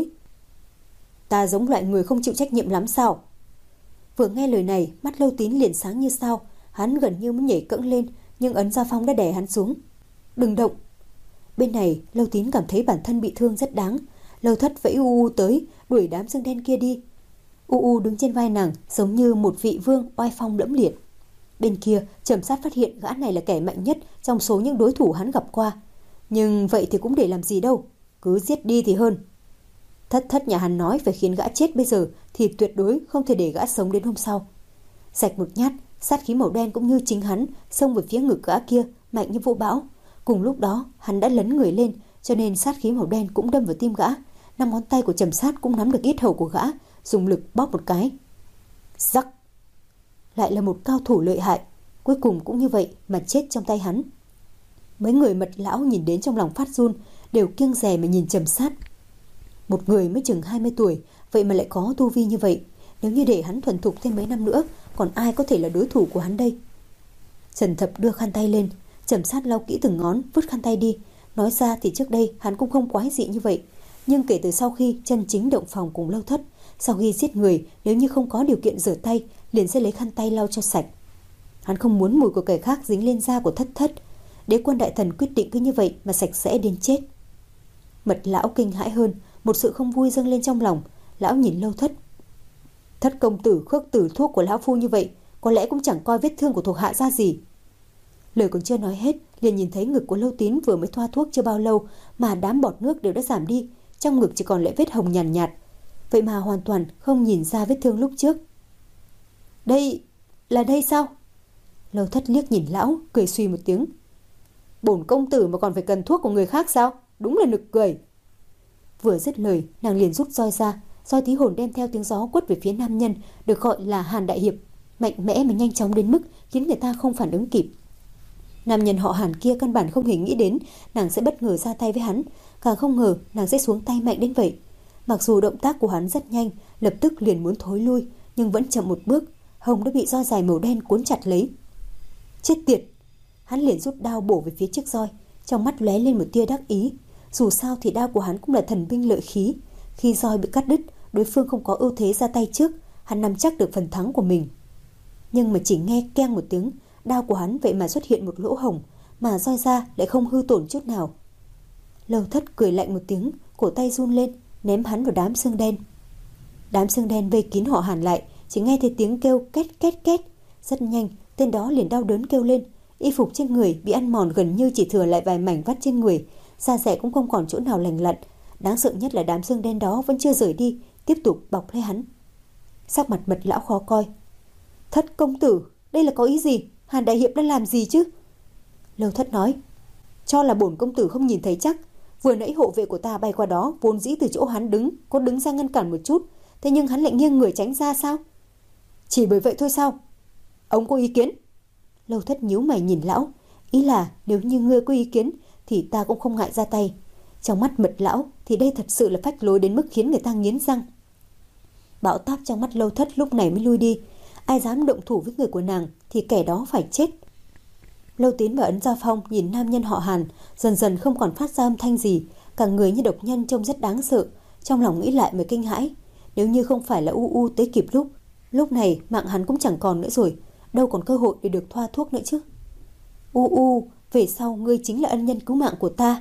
Ta giống loại người không chịu trách nhiệm lắm sao? Vừa nghe lời này, mắt Lâu Tín liền sáng như sao. Hắn gần như muốn nhảy cẫng lên, nhưng Ấn Gia Phong đã đè hắn xuống. Đừng động. Bên này Lâu Tín cảm thấy bản thân bị thương rất đáng. Lâu Thất vẫy u u tới, đuổi đám xương đen kia đi. U u đứng trên vai nàng, giống như một vị vương oai phong lẫm liệt. Bên kia Trầm Sát phát hiện gã này là kẻ mạnh nhất trong số những đối thủ hắn gặp qua. Nhưng vậy thì cũng để làm gì đâu, cứ giết đi thì hơn. Thất thất nhà hắn nói phải khiến gã chết bây giờ thì tuyệt đối không thể để gã sống đến hôm sau. Sạch một nhát, sát khí màu đen cũng như chính hắn xông về phía ngực gã kia mạnh như vũ bão. Cùng lúc đó hắn đã lấn người lên, cho nên sát khí màu đen cũng đâm vào tim gã. Năm ngón tay của Trầm Sát cũng nắm được yết hầu của gã, dùng lực bóp một cái. Rắc. Lại là một cao thủ lợi hại, cuối cùng cũng như vậy mà chết trong tay hắn. Mấy người Mật lão nhìn đến trong lòng phát run, đều kiêng dè mà nhìn Trầm Sát. Một người mới chừng hai mươi tuổi, vậy mà lại có tu vi như vậy. Nếu như để hắn thuần thục thêm mấy năm nữa, còn ai có thể là đối thủ của hắn đây? Trần Thập đưa khăn tay lên, Trầm Sát lau kỹ từng ngón, vứt khăn tay đi. Nói ra thì trước đây hắn cũng không quái dị như vậy, nhưng kể từ sau khi chân chính động phòng cùng Lâu Thất, sau khi giết người, nếu như không có điều kiện rửa tay, liền sẽ lấy khăn tay lau cho sạch. Hắn không muốn mùi của kẻ khác dính lên da của Thất Thất. Đế quân đại thần quyết định cứ như vậy mà sạch sẽ đến chết. Mật lão kinh hãi hơn, một sự không vui dâng lên trong lòng. Lão nhìn Lâu Thất. Thất công tử khước từ thuốc của lão phu như vậy, có lẽ cũng chẳng coi vết thương của thuộc hạ ra gì. Lời còn chưa nói hết, liền nhìn thấy ngực của Lâu Tín vừa mới thoa thuốc chưa bao lâu mà đám bọt nước đều đã giảm đi, trong ngực chỉ còn lại vết hồng nhàn nhạt, nhạt. Vậy mà hoàn toàn không nhìn ra vết thương lúc trước. Đây, là đây sao? Lâu Thất liếc nhìn lão, cười suy một tiếng. Bổn công tử mà còn phải cần thuốc của người khác sao? Đúng là nực cười. Vừa dứt lời, nàng liền rút roi ra, roi tí hồn đem theo tiếng gió quất về phía nam nhân, được gọi là Hàn Đại Hiệp, mạnh mẽ mà nhanh chóng đến mức khiến người ta không phản ứng kịp. Nam nhân họ Hàn kia căn bản không hề nghĩ đến nàng sẽ bất ngờ ra tay với hắn, càng không ngờ nàng sẽ xuống tay mạnh đến vậy. Mặc dù động tác của hắn rất nhanh, lập tức liền muốn thối lui, nhưng vẫn chậm một bước, hông đã bị roi dài màu đen cuốn chặt lấy. Chết tiệt! Hắn liền rút đao bổ về phía chiếc roi, trong mắt lóe lên một tia đắc ý. Dù sao thì đao của hắn cũng là thần binh lợi khí, khi roi bị cắt đứt, đối phương không có ưu thế ra tay trước, hắn nắm chắc được phần thắng của mình. Nhưng mà chỉ nghe keng một tiếng, đao của hắn vậy mà xuất hiện một lỗ hổng, mà roi ra lại không hư tổn chút nào. Lâu Thất cười lạnh một tiếng, cổ tay run lên, ném hắn vào đám xương đen. Đám xương đen vây kín họ Hàn lại, chỉ nghe thấy tiếng kêu két két két. Rất nhanh, tên đó liền đau đớn kêu lên. Y phục trên người bị ăn mòn gần như chỉ thừa lại vài mảnh vắt trên người, da dẻ cũng không còn chỗ nào lành lặn. Đáng sợ nhất là đám xương đen đó vẫn chưa rời đi, tiếp tục bọc lấy hắn. Sắc mặt Mật lão khó coi. Thất công tử, đây là có ý gì? Hàn Đại Hiệp đang làm gì chứ? Lâu Thất nói. Cho là bổn công tử không nhìn thấy chắc. Vừa nãy hộ vệ của ta bay qua đó, vốn dĩ từ chỗ hắn đứng có đứng ra ngăn cản một chút, thế nhưng hắn lại nghiêng người tránh ra sao? Chỉ bởi vậy thôi sao? Ông có ý kiến? Lâu Thất nhíu mày nhìn lão, ý là nếu như ngươi có ý kiến thì ta cũng không ngại ra tay. Trong mắt Mật lão thì đây thật sự là phách lối đến mức khiến người ta nghiến răng. Bão táp trong mắt Lâu Thất lúc này mới lui đi. Ai dám động thủ với người của nàng thì kẻ đó phải chết. Lâu Tín và Ấn Gia Phong nhìn nam nhân họ Hàn dần dần không còn phát ra âm thanh gì, Cả người như độc nhân trông rất đáng sợ. Trong lòng nghĩ lại mới kinh hãi. Nếu như không phải là U U tới kịp lúc, lúc này mạng hắn cũng chẳng còn nữa rồi. Đâu còn cơ hội để được thoa thuốc nữa chứ. U U, về sau ngươi chính là ân nhân cứu mạng của ta.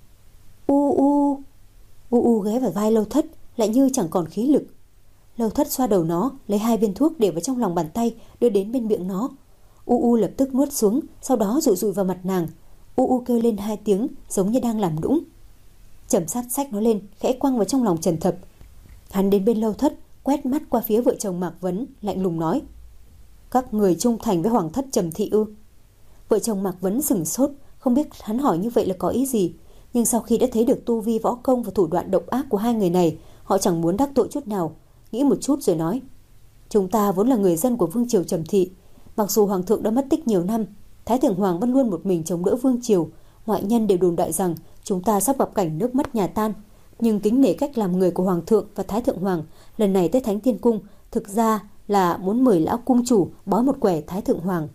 U U. U U ghé vào vai Lâu Thất, lại như chẳng còn khí lực. Lâu Thất xoa đầu nó, lấy hai viên thuốc để vào trong lòng bàn tay, đưa đến bên miệng nó. U U lập tức nuốt xuống, sau đó dụi dụi vào mặt nàng. U U kêu lên hai tiếng, giống như đang làm nũng. Trầm Sát xách nó lên, khẽ quăng vào trong lòng Trần Thập. Hắn đến bên Lâu Thất, quét mắt qua phía vợ chồng Mạc Vấn, lạnh lùng nói: các người trung thành với Hoàng thất Trầm thị ư? Vợ chồng Mạc Vấn sửng sốt, không biết hắn hỏi như vậy là có ý gì. Nhưng sau khi đã thấy được tu vi võ công và thủ đoạn độc ác của hai người này, họ chẳng muốn đắc tội chút nào. Nghĩ một chút rồi nói: chúng ta vốn là người dân của vương triều Trầm thị. Mặc dù hoàng thượng đã mất tích nhiều năm, Thái thượng hoàng vẫn luôn một mình chống đỡ vương triều. Ngoại nhân đều đồn đại rằng chúng ta sắp gặp cảnh nước mất nhà tan. Nhưng kính nể cách làm người của hoàng thượng và Thái thượng hoàng, lần này tới Thánh Tiên Cung thực ra là muốn mời lão cung chủ bói một quẻ Thái thượng hoàng.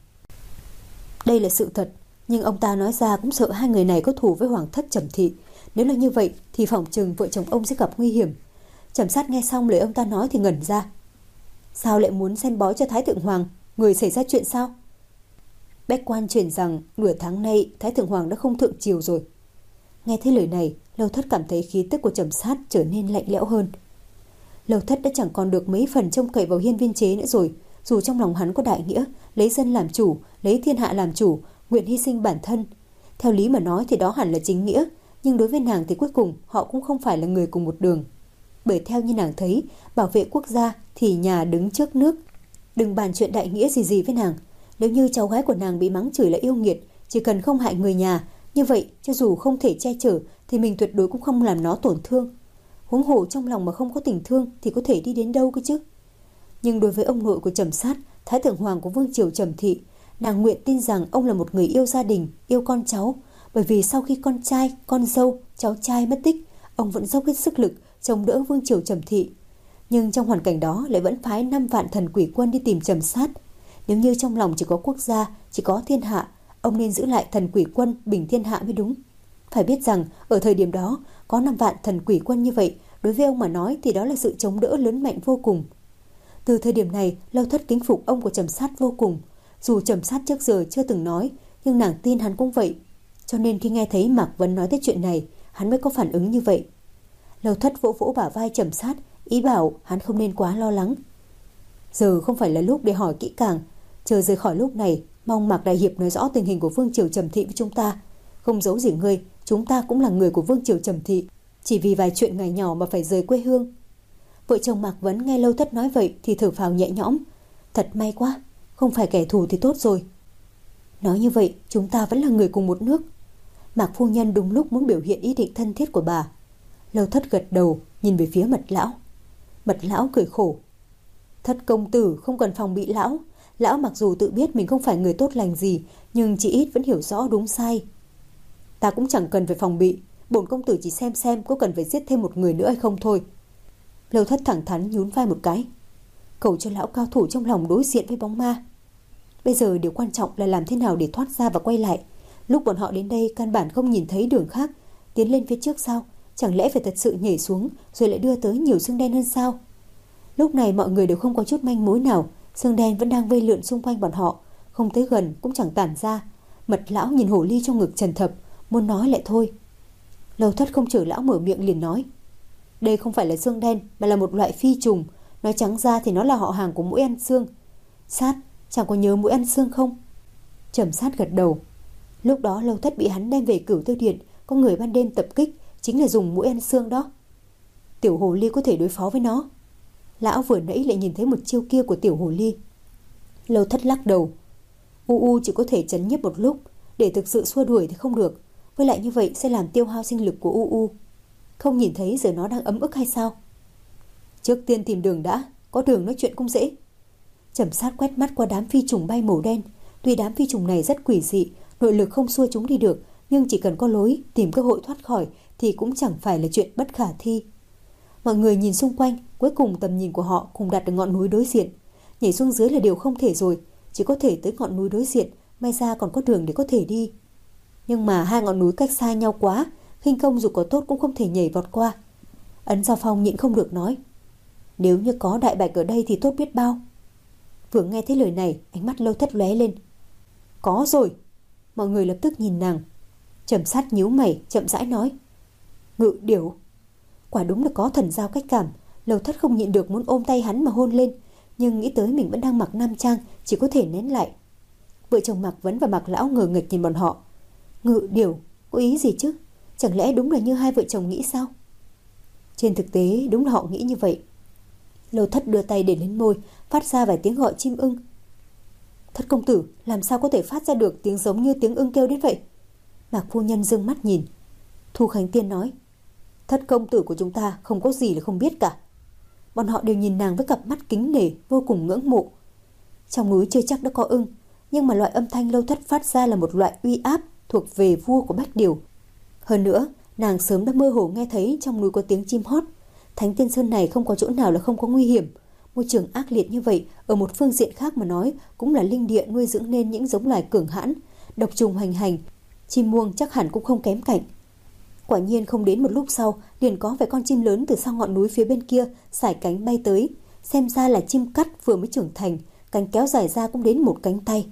Đây là sự thật, nhưng ông ta nói ra cũng sợ hai người này có thù với Hoàng thất Trầm thị. Nếu là như vậy thì phỏng chừng vợ chồng ông sẽ gặp nguy hiểm. Trầm Sát nghe xong lời ông ta nói thì ngẩn ra. Sao lại muốn xem bói cho Thái thượng hoàng? Người xảy ra chuyện sao? Bách quan truyền rằng nửa tháng nay Thái thượng hoàng đã không thượng triều rồi. Nghe thấy lời này, Lâu Thất cảm thấy khí tức của Trầm Sát trở nên lạnh lẽo hơn. Lâu Thất đã chẳng còn được mấy phần trông cậy vào Hiên Viên Chế nữa rồi. Dù trong lòng hắn có đại nghĩa, lấy dân làm chủ, lấy thiên hạ làm chủ, nguyện hy sinh bản thân. Theo lý mà nói thì đó hẳn là chính nghĩa, nhưng đối với nàng thì cuối cùng họ cũng không phải là người cùng một đường. Bởi theo như nàng thấy, bảo vệ quốc gia thì nhà đứng trước nước. Đừng bàn chuyện đại nghĩa gì gì với nàng. Nếu như cháu gái của nàng bị mắng chửi là yêu nghiệt, chỉ cần không hại người nhà, như vậy cho dù không thể che chở thì mình tuyệt đối cũng không làm nó tổn thương. Huống hồ trong lòng mà không có tình thương thì có thể đi đến đâu cơ chứ. Nhưng đối với ông nội của Trầm Sát, Thái thượng hoàng của vương triều Trầm thị, nàng nguyện tin rằng ông là một người yêu gia đình, yêu con cháu. Bởi vì sau khi con trai, con dâu, cháu trai mất tích, ông vẫn dốc hết sức lực chống đỡ vương triều Trầm thị. Nhưng trong hoàn cảnh đó lại vẫn phái năm vạn thần quỷ quân đi tìm Trầm Sát. Nếu như trong lòng chỉ có quốc gia, chỉ có thiên hạ, ông nên giữ lại thần quỷ quân bình thiên hạ mới đúng. Phải biết rằng ở thời điểm đó có năm vạn thần quỷ quân như vậy, đối với ông mà nói thì đó là sự chống đỡ lớn mạnh vô cùng. Từ thời điểm này, Lâu Thất kính phục ông của Trầm Sát vô cùng. Dù Trầm Sát trước giờ chưa từng nói, nhưng nàng tin hắn cũng vậy. Cho nên khi nghe thấy Mạc Vấn nói tới chuyện này, hắn mới có phản ứng như vậy. Lâu Thất vỗ vỗ bả vai Trầm Sát, ý bảo hắn không nên quá lo lắng. Giờ không phải là lúc để hỏi kỹ càng. Chờ rời khỏi lúc này, mong Mạc đại hiệp nói rõ tình hình của vương triều Trầm thị với chúng ta. Không giấu gì ngươi, chúng ta cũng là người của vương triều Trầm thị. Chỉ vì vài chuyện ngày nhỏ mà phải rời quê hương. Vợ chồng Mạc Vấn nghe Lâu Thất nói vậy thì thở phào nhẹ nhõm. Thật may quá, không phải kẻ thù thì tốt rồi. Nói như vậy chúng ta vẫn là người cùng một nước. Mạc phu nhân đúng lúc muốn biểu hiện ý định thân thiết của bà. Lâu Thất gật đầu, nhìn về phía Mật lão. Mật lão cười khổ. Thất công tử không cần phòng bị lão. Lão mặc dù tự biết mình không phải người tốt lành gì, nhưng chỉ ít vẫn hiểu rõ đúng sai. Ta cũng chẳng cần phải phòng bị. Bổn công tử chỉ xem xem có cần phải giết thêm một người nữa hay không thôi. Lâu Thất thẳng thắn nhún vai một cái. Cầu cho lão cao thủ trong lòng đối diện với bóng ma. Bây giờ điều quan trọng là làm thế nào để thoát ra và quay lại. Lúc bọn họ đến đây căn bản không nhìn thấy đường khác. Tiến lên phía trước sao? Chẳng lẽ phải thật sự nhảy xuống rồi lại đưa tới nhiều xương đen hơn sao? Lúc này mọi người đều không có chút manh mối nào. Xương đen vẫn đang vây lượn xung quanh bọn họ, không tới gần cũng chẳng tản ra. Mật lão nhìn hồ ly trong ngực Trần Thập, muốn nói lại thôi. Lâu Thất không chờ lão mở miệng liền nói. Đây không phải là xương đen mà là một loại phi trùng. Nói trắng ra thì nó là họ hàng của muỗi ăn xương. Sát, chẳng có nhớ muỗi ăn xương không? Trầm Sát gật đầu. Lúc đó Lâu Thất bị hắn đem về Cửu Tiêu Điện, có người ban đêm tập kích, chính là dùng muỗi ăn xương đó. Tiểu hồ ly có thể đối phó với nó. Lão vừa nãy lại nhìn thấy một chiêu kia của tiểu hồ ly. Lâu Thất lắc đầu. U U chỉ có thể trấn nhiếp một lúc, để thực sự xua đuổi thì không được. Với lại như vậy sẽ làm tiêu hao sinh lực của U U. Không nhìn thấy giờ nó đang ấm ức hay sao? Trước tiên tìm đường đã, có đường nói chuyện cũng dễ. Trầm Sát quét mắt qua đám phi trùng bay màu đen. Tuy đám phi trùng này rất quỷ dị, nội lực không xua chúng đi được, nhưng chỉ cần có lối tìm cơ hội thoát khỏi thì cũng chẳng phải là chuyện bất khả thi. Mọi người nhìn xung quanh, cuối cùng tầm nhìn của họ cùng đặt ở ngọn núi đối diện. Nhảy xuống dưới là điều không thể rồi, chỉ có thể tới ngọn núi đối diện, may ra còn có đường để có thể đi. Nhưng mà hai ngọn núi cách xa nhau quá, khinh công dù có tốt cũng không thể nhảy vọt qua. Ấn Giao Phong nhịn không được nói, nếu như có Đại Bạch ở đây thì tốt biết bao. Vừa nghe thấy lời này, ánh mắt Lâu Thất lóe lên. Có rồi. Mọi người lập tức nhìn nàng. Trầm Sát nhíu mày, chậm rãi nói, Ngự Điểu. Quả đúng là có thần giao cách cảm. Lâu Thất không nhịn được muốn ôm tay hắn mà hôn lên, nhưng nghĩ tới mình vẫn đang mặc nam trang, chỉ có thể nén lại. Vợ chồng Mạc Vấn và Mạc Lão ngờ nghịch nhìn bọn họ. Ngự Điểu, có ý gì chứ? Chẳng lẽ đúng là như hai vợ chồng nghĩ sao? Trên thực tế đúng là họ nghĩ như vậy. Lâu Thất đưa tay để lên môi, phát ra vài tiếng gọi chim ưng. Thất công tử, làm sao có thể phát ra được tiếng giống như tiếng ưng kêu đến vậy? Mạc phu nhân dương mắt nhìn. Thu Khánh Tiên nói, Thất công tử của chúng ta không có gì là không biết cả. Bọn họ đều nhìn nàng với cặp mắt kính nể, vô cùng ngưỡng mộ. Trong núi chưa chắc đã có ưng, nhưng mà loại âm thanh Lâu Thất phát ra là một loại uy áp thuộc về vua của Bách Điều. Hơn nữa, nàng sớm đã mơ hồ nghe thấy trong núi có tiếng chim hót. Thánh Tiên Sơn này không có chỗ nào là không có nguy hiểm. Môi trường ác liệt như vậy, ở một phương diện khác mà nói, cũng là linh địa nuôi dưỡng nên những giống loài cường hãn, độc trùng hoành hành, chim muông chắc hẳn cũng không kém cạnh. Quả nhiên không đến một lúc sau, liền có vài con chim lớn từ sau ngọn núi phía bên kia sải cánh bay tới, xem ra là chim cắt vừa mới trưởng thành, cánh kéo dài ra cũng đến một cánh tay.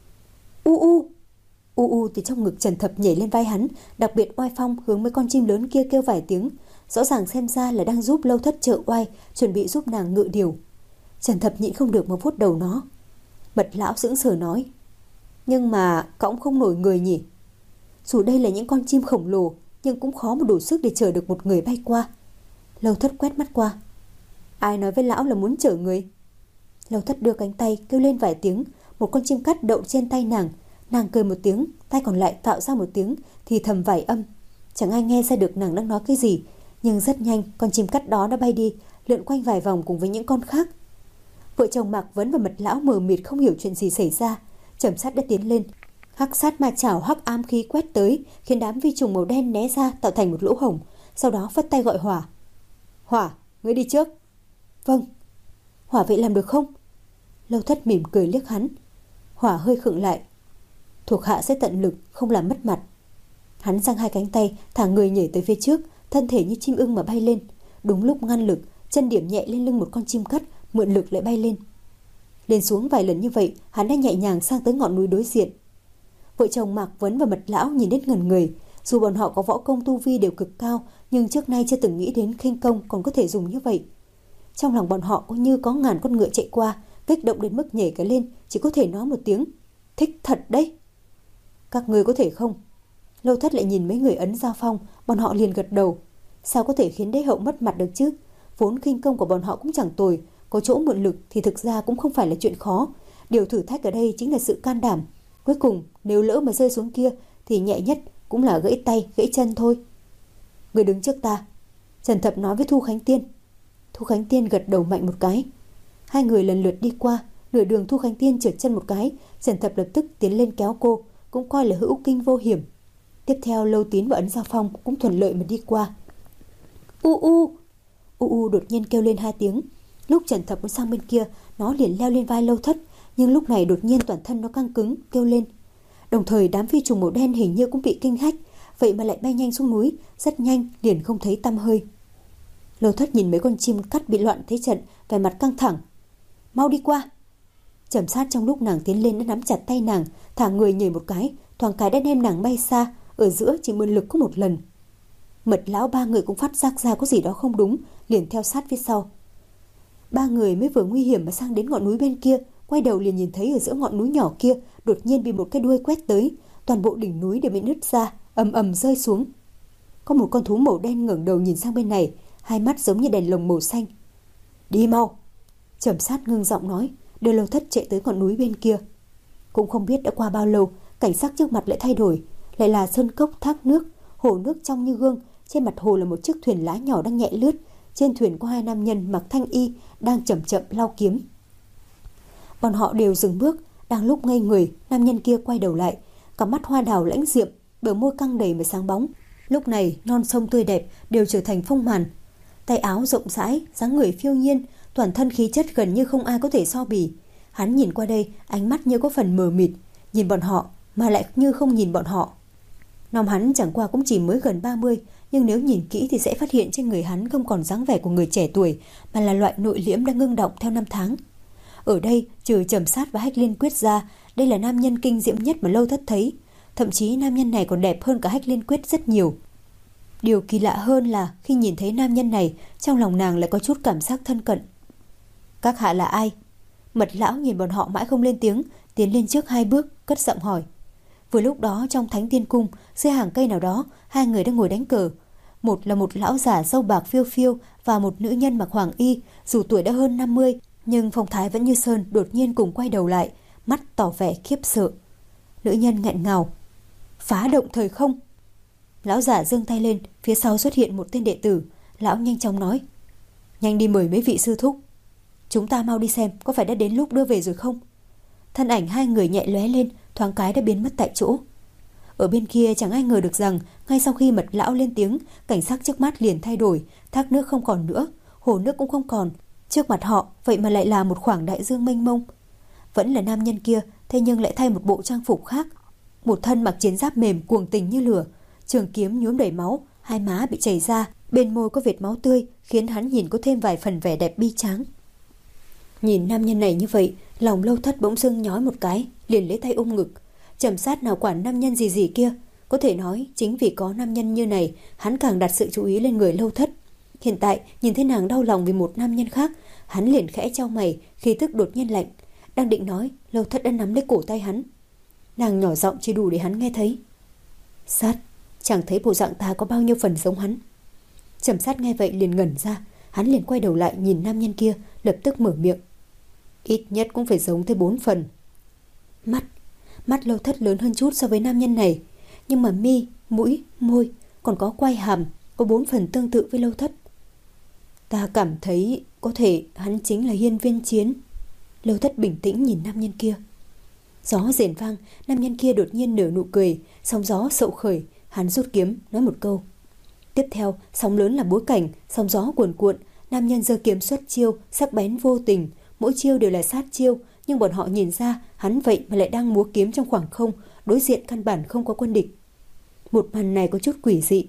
U u, u u từ trong ngực Trần Thập nhảy lên vai hắn, đặc biệt oai phong hướng mấy con chim lớn kia kêu vài tiếng, rõ ràng xem ra là đang giúp Lâu Thất trợ oai, chuẩn bị giúp nàng ngự điều. Trần Thập nhịn không được mà vuốt đầu nó. Mật Lão sững sờ nói, nhưng mà cõng không nổi người nhỉ? Dù đây là những con chim khổng lồ, nhưng cũng khó mà đủ sức để chở được một người bay qua. Lâu Thất quét mắt qua. Ai nói với lão là muốn chở người? Lâu Thất đưa cánh tay kêu lên vài tiếng, một con chim cắt đậu trên tay nàng. Nàng cười một tiếng, tay còn lại tạo ra một tiếng thì thầm vài âm. Chẳng ai nghe ra được nàng đang nói cái gì, nhưng rất nhanh con chim cắt đó đã bay đi, lượn quanh vài vòng cùng với những con khác. Vợ chồng Mạc Vấn và Mật Lão mờ mịt không hiểu chuyện gì xảy ra. Trầm Sát đã tiến lên, hắc sát ma chảo hắc am khí quét tới, khiến đám vi trùng màu đen né ra tạo thành một lỗ hổng. Sau đó phất tay gọi Hỏa. Hỏa, ngươi đi trước. Vâng. Hỏa vậy làm được không? Lâu Thất mỉm cười liếc hắn. Hỏa hơi khựng lại. Thuộc hạ sẽ tận lực không làm mất mặt. Hắn giang hai cánh tay, thả người nhảy tới phía trước, thân thể như chim ưng mà bay lên. Đúng lúc ngăn lực, chân điểm nhẹ lên lưng một con chim cắt, mượn lực lại bay lên. Lên xuống vài lần như vậy, hắn đã nhẹ nhàng sang tới ngọn núi đối diện. Vợ chồng Mạc Vấn và Mật Lão nhìn đến ngẩn người. Dù bọn họ có võ công tu vi đều cực cao, nhưng trước nay chưa từng nghĩ đến khinh công còn có thể dùng như vậy. Trong lòng bọn họ có như có ngàn con ngựa chạy qua, kích động đến mức nhảy cả lên, chỉ có thể nói một tiếng, thích thật đấy. Các người có thể không? Lâu Thất lại nhìn mấy người Ấn Giao Phong, bọn họ liền gật đầu. Sao có thể khiến đế hậu mất mặt được chứ? Vốn khinh công của bọn họ cũng chẳng tồi, có chỗ mượn lực thì thực ra cũng không phải là chuyện khó. Điều thử thách ở đây chính là sự can đảm. Cuối cùng nếu lỡ mà rơi xuống kia thì nhẹ nhất cũng là gãy tay, gãy chân thôi. Người đứng trước ta, Trần Thập nói với Thu Khánh Tiên. Thu Khánh Tiên gật đầu mạnh một cái. Hai người lần lượt đi qua. Nửa đường Thu Khánh Tiên trượt chân một cái, Trần Thập lập tức tiến lên kéo cô, cũng coi là hữu kinh vô hiểm. Tiếp theo Lâu Tín và Ấn Giao Phong cũng thuận lợi mà đi qua. U u U u đột nhiên kêu lên hai tiếng. Lúc Trần Thập muốn sang bên kia, nó liền leo lên vai Lâu Thất, nhưng lúc này đột nhiên toàn thân nó căng cứng, kêu lên. Đồng thời đám vi trùng màu đen hình như cũng bị kinh hách, vậy mà lại bay nhanh xuống núi, rất nhanh liền không thấy tăm hơi. Lâu Thất nhìn mấy con chim cắt bị loạn thế trận, vẻ mặt căng thẳng. Mau đi qua. Trầm Sát trong lúc nàng tiến lên đã nắm chặt tay nàng, thả người nhảy một cái, thoáng cái đã đem nàng bay xa, ở giữa chỉ mượn lực có một lần. Mật Lão ba người cũng phát giác ra có gì đó không đúng, liền theo sát phía sau. Ba người mới vừa nguy hiểm mà sang đến ngọn núi bên kia, quay đầu liền nhìn thấy ở giữa ngọn núi nhỏ kia đột nhiên bị một cái đuôi quét tới, toàn bộ đỉnh núi đều bị nứt ra, ầm ầm rơi xuống. Có một con thú màu đen ngẩng đầu nhìn sang bên này, hai mắt giống như đèn lồng màu xanh. Đi mau. Trầm Sát ngưng giọng nói, đưa Lâu Thất chạy tới ngọn núi bên kia. Cũng không biết đã qua bao lâu, cảnh sắc trước mặt lại thay đổi, lại là sơn cốc thác nước, hồ nước trong như gương. Trên mặt hồ là một chiếc thuyền lá nhỏ đang nhẹ lướt, trên thuyền có hai nam nhân mặc thanh y đang chậm chậm lau kiếm. Bọn họ đều dừng bước, đang lúc ngây người, nam nhân kia quay đầu lại, cặp mắt hoa đào lãnh diệm, bờ môi căng đầy mà sáng bóng. Lúc này non sông tươi đẹp đều trở thành phong màn. Tay áo rộng rãi, dáng người phiêu nhiên, toàn thân khí chất gần như không ai có thể so bì. Hắn nhìn qua đây, ánh mắt như có phần mờ mịt, nhìn bọn họ mà lại như không nhìn bọn họ. Năm hắn chẳng qua cũng chỉ mới gần ba mươi, nhưng nếu nhìn kỹ thì sẽ phát hiện trên người hắn không còn dáng vẻ của người trẻ tuổi, mà là loại nội liễm đã ngưng động theo năm tháng. Ở đây, trừ Trầm Sát và Hách Liên Quyết ra, đây là nam nhân kinh diễm nhất mà Lâu Thất thấy. Thậm chí nam nhân này còn đẹp hơn cả Hách Liên Quyết rất nhiều. Điều kỳ lạ hơn là khi nhìn thấy nam nhân này, trong lòng nàng lại có chút cảm giác thân cận. Các hạ là ai? Mật lão nhìn bọn họ mãi không lên tiếng, tiến lên trước hai bước, cất giọng hỏi. Vừa lúc đó trong Thánh Tiên Cung, dưới hàng cây nào đó, hai người đang ngồi đánh cờ. Một là một lão giả râu bạc phiêu phiêu và một nữ nhân mặc hoàng y, dù tuổi đã hơn năm mươi, nhưng phong thái vẫn như sơn, đột nhiên cùng quay đầu lại, mắt tỏ vẻ khiếp sợ. Nữ nhân nghẹn ngào. Phá động thời không. Lão giả giương tay lên, phía sau xuất hiện một tên đệ tử. Lão nhanh chóng nói. Nhanh đi mời mấy vị sư thúc. Chúng ta mau đi xem có phải đã đến lúc đưa về rồi không. Thân ảnh hai người nhẹ lóe lên, thoáng cái đã biến mất tại chỗ. Ở bên kia chẳng ai ngờ được rằng ngay sau khi Mật lão lên tiếng, cảnh sắc trước mắt liền thay đổi. Thác nước không còn nữa, hồ nước cũng không còn. Trước mặt họ vậy mà lại là một khoảng đại dương mênh mông. Vẫn là nam nhân kia, thế nhưng lại thay một bộ trang phục khác. Một thân mặc chiến giáp mềm cuồng tình như lửa, trường kiếm nhuốm đầy máu, hai má bị chảy ra, bên môi có vệt máu tươi, khiến hắn nhìn có thêm vài phần vẻ đẹp bi tráng. Nhìn nam nhân này như vậy, lòng Lâu Thất bỗng dưng nhói một cái, liền lấy tay ôm ngực. Trầm Sát nào quản nam nhân gì gì kia, có thể nói chính vì có nam nhân như này, hắn càng đặt sự chú ý lên người Lâu Thất. Hiện tại nhìn thấy nàng đau lòng vì một nam nhân khác, hắn liền khẽ chau mày, khí tức đột nhiên lạnh. Đang định nói, Lâu Thất đã nắm lấy cổ tay hắn. Nàng nhỏ giọng chỉ đủ để hắn nghe thấy. Sát, chẳng thấy bộ dạng ta có bao nhiêu phần giống hắn. Trầm Sát nghe vậy liền ngẩn ra, hắn liền quay đầu lại nhìn nam nhân kia, lập tức mở miệng. Ít nhất cũng phải giống tới bốn phần. Mắt, mắt Lâu Thất lớn hơn chút so với nam nhân này, nhưng mà mi, mũi, môi, còn có quai hàm, có bốn phần tương tự với Lâu Thất. Ta cảm thấy có thể hắn chính là Hiên Viên Chiến. Lâu Thất bình tĩnh nhìn nam nhân kia. Gió rền vang, nam nhân kia đột nhiên nở nụ cười, sóng gió sậu khởi, hắn rút kiếm nói một câu. Tiếp theo, sóng lớn là bối cảnh, sóng gió cuồn cuộn, nam nhân giơ kiếm xuất chiêu, sắc bén vô tình, mỗi chiêu đều là sát chiêu, nhưng bọn họ nhìn ra hắn vậy mà lại đang múa kiếm trong khoảng không, đối diện căn bản không có quân địch. Một màn này có chút quỷ dị.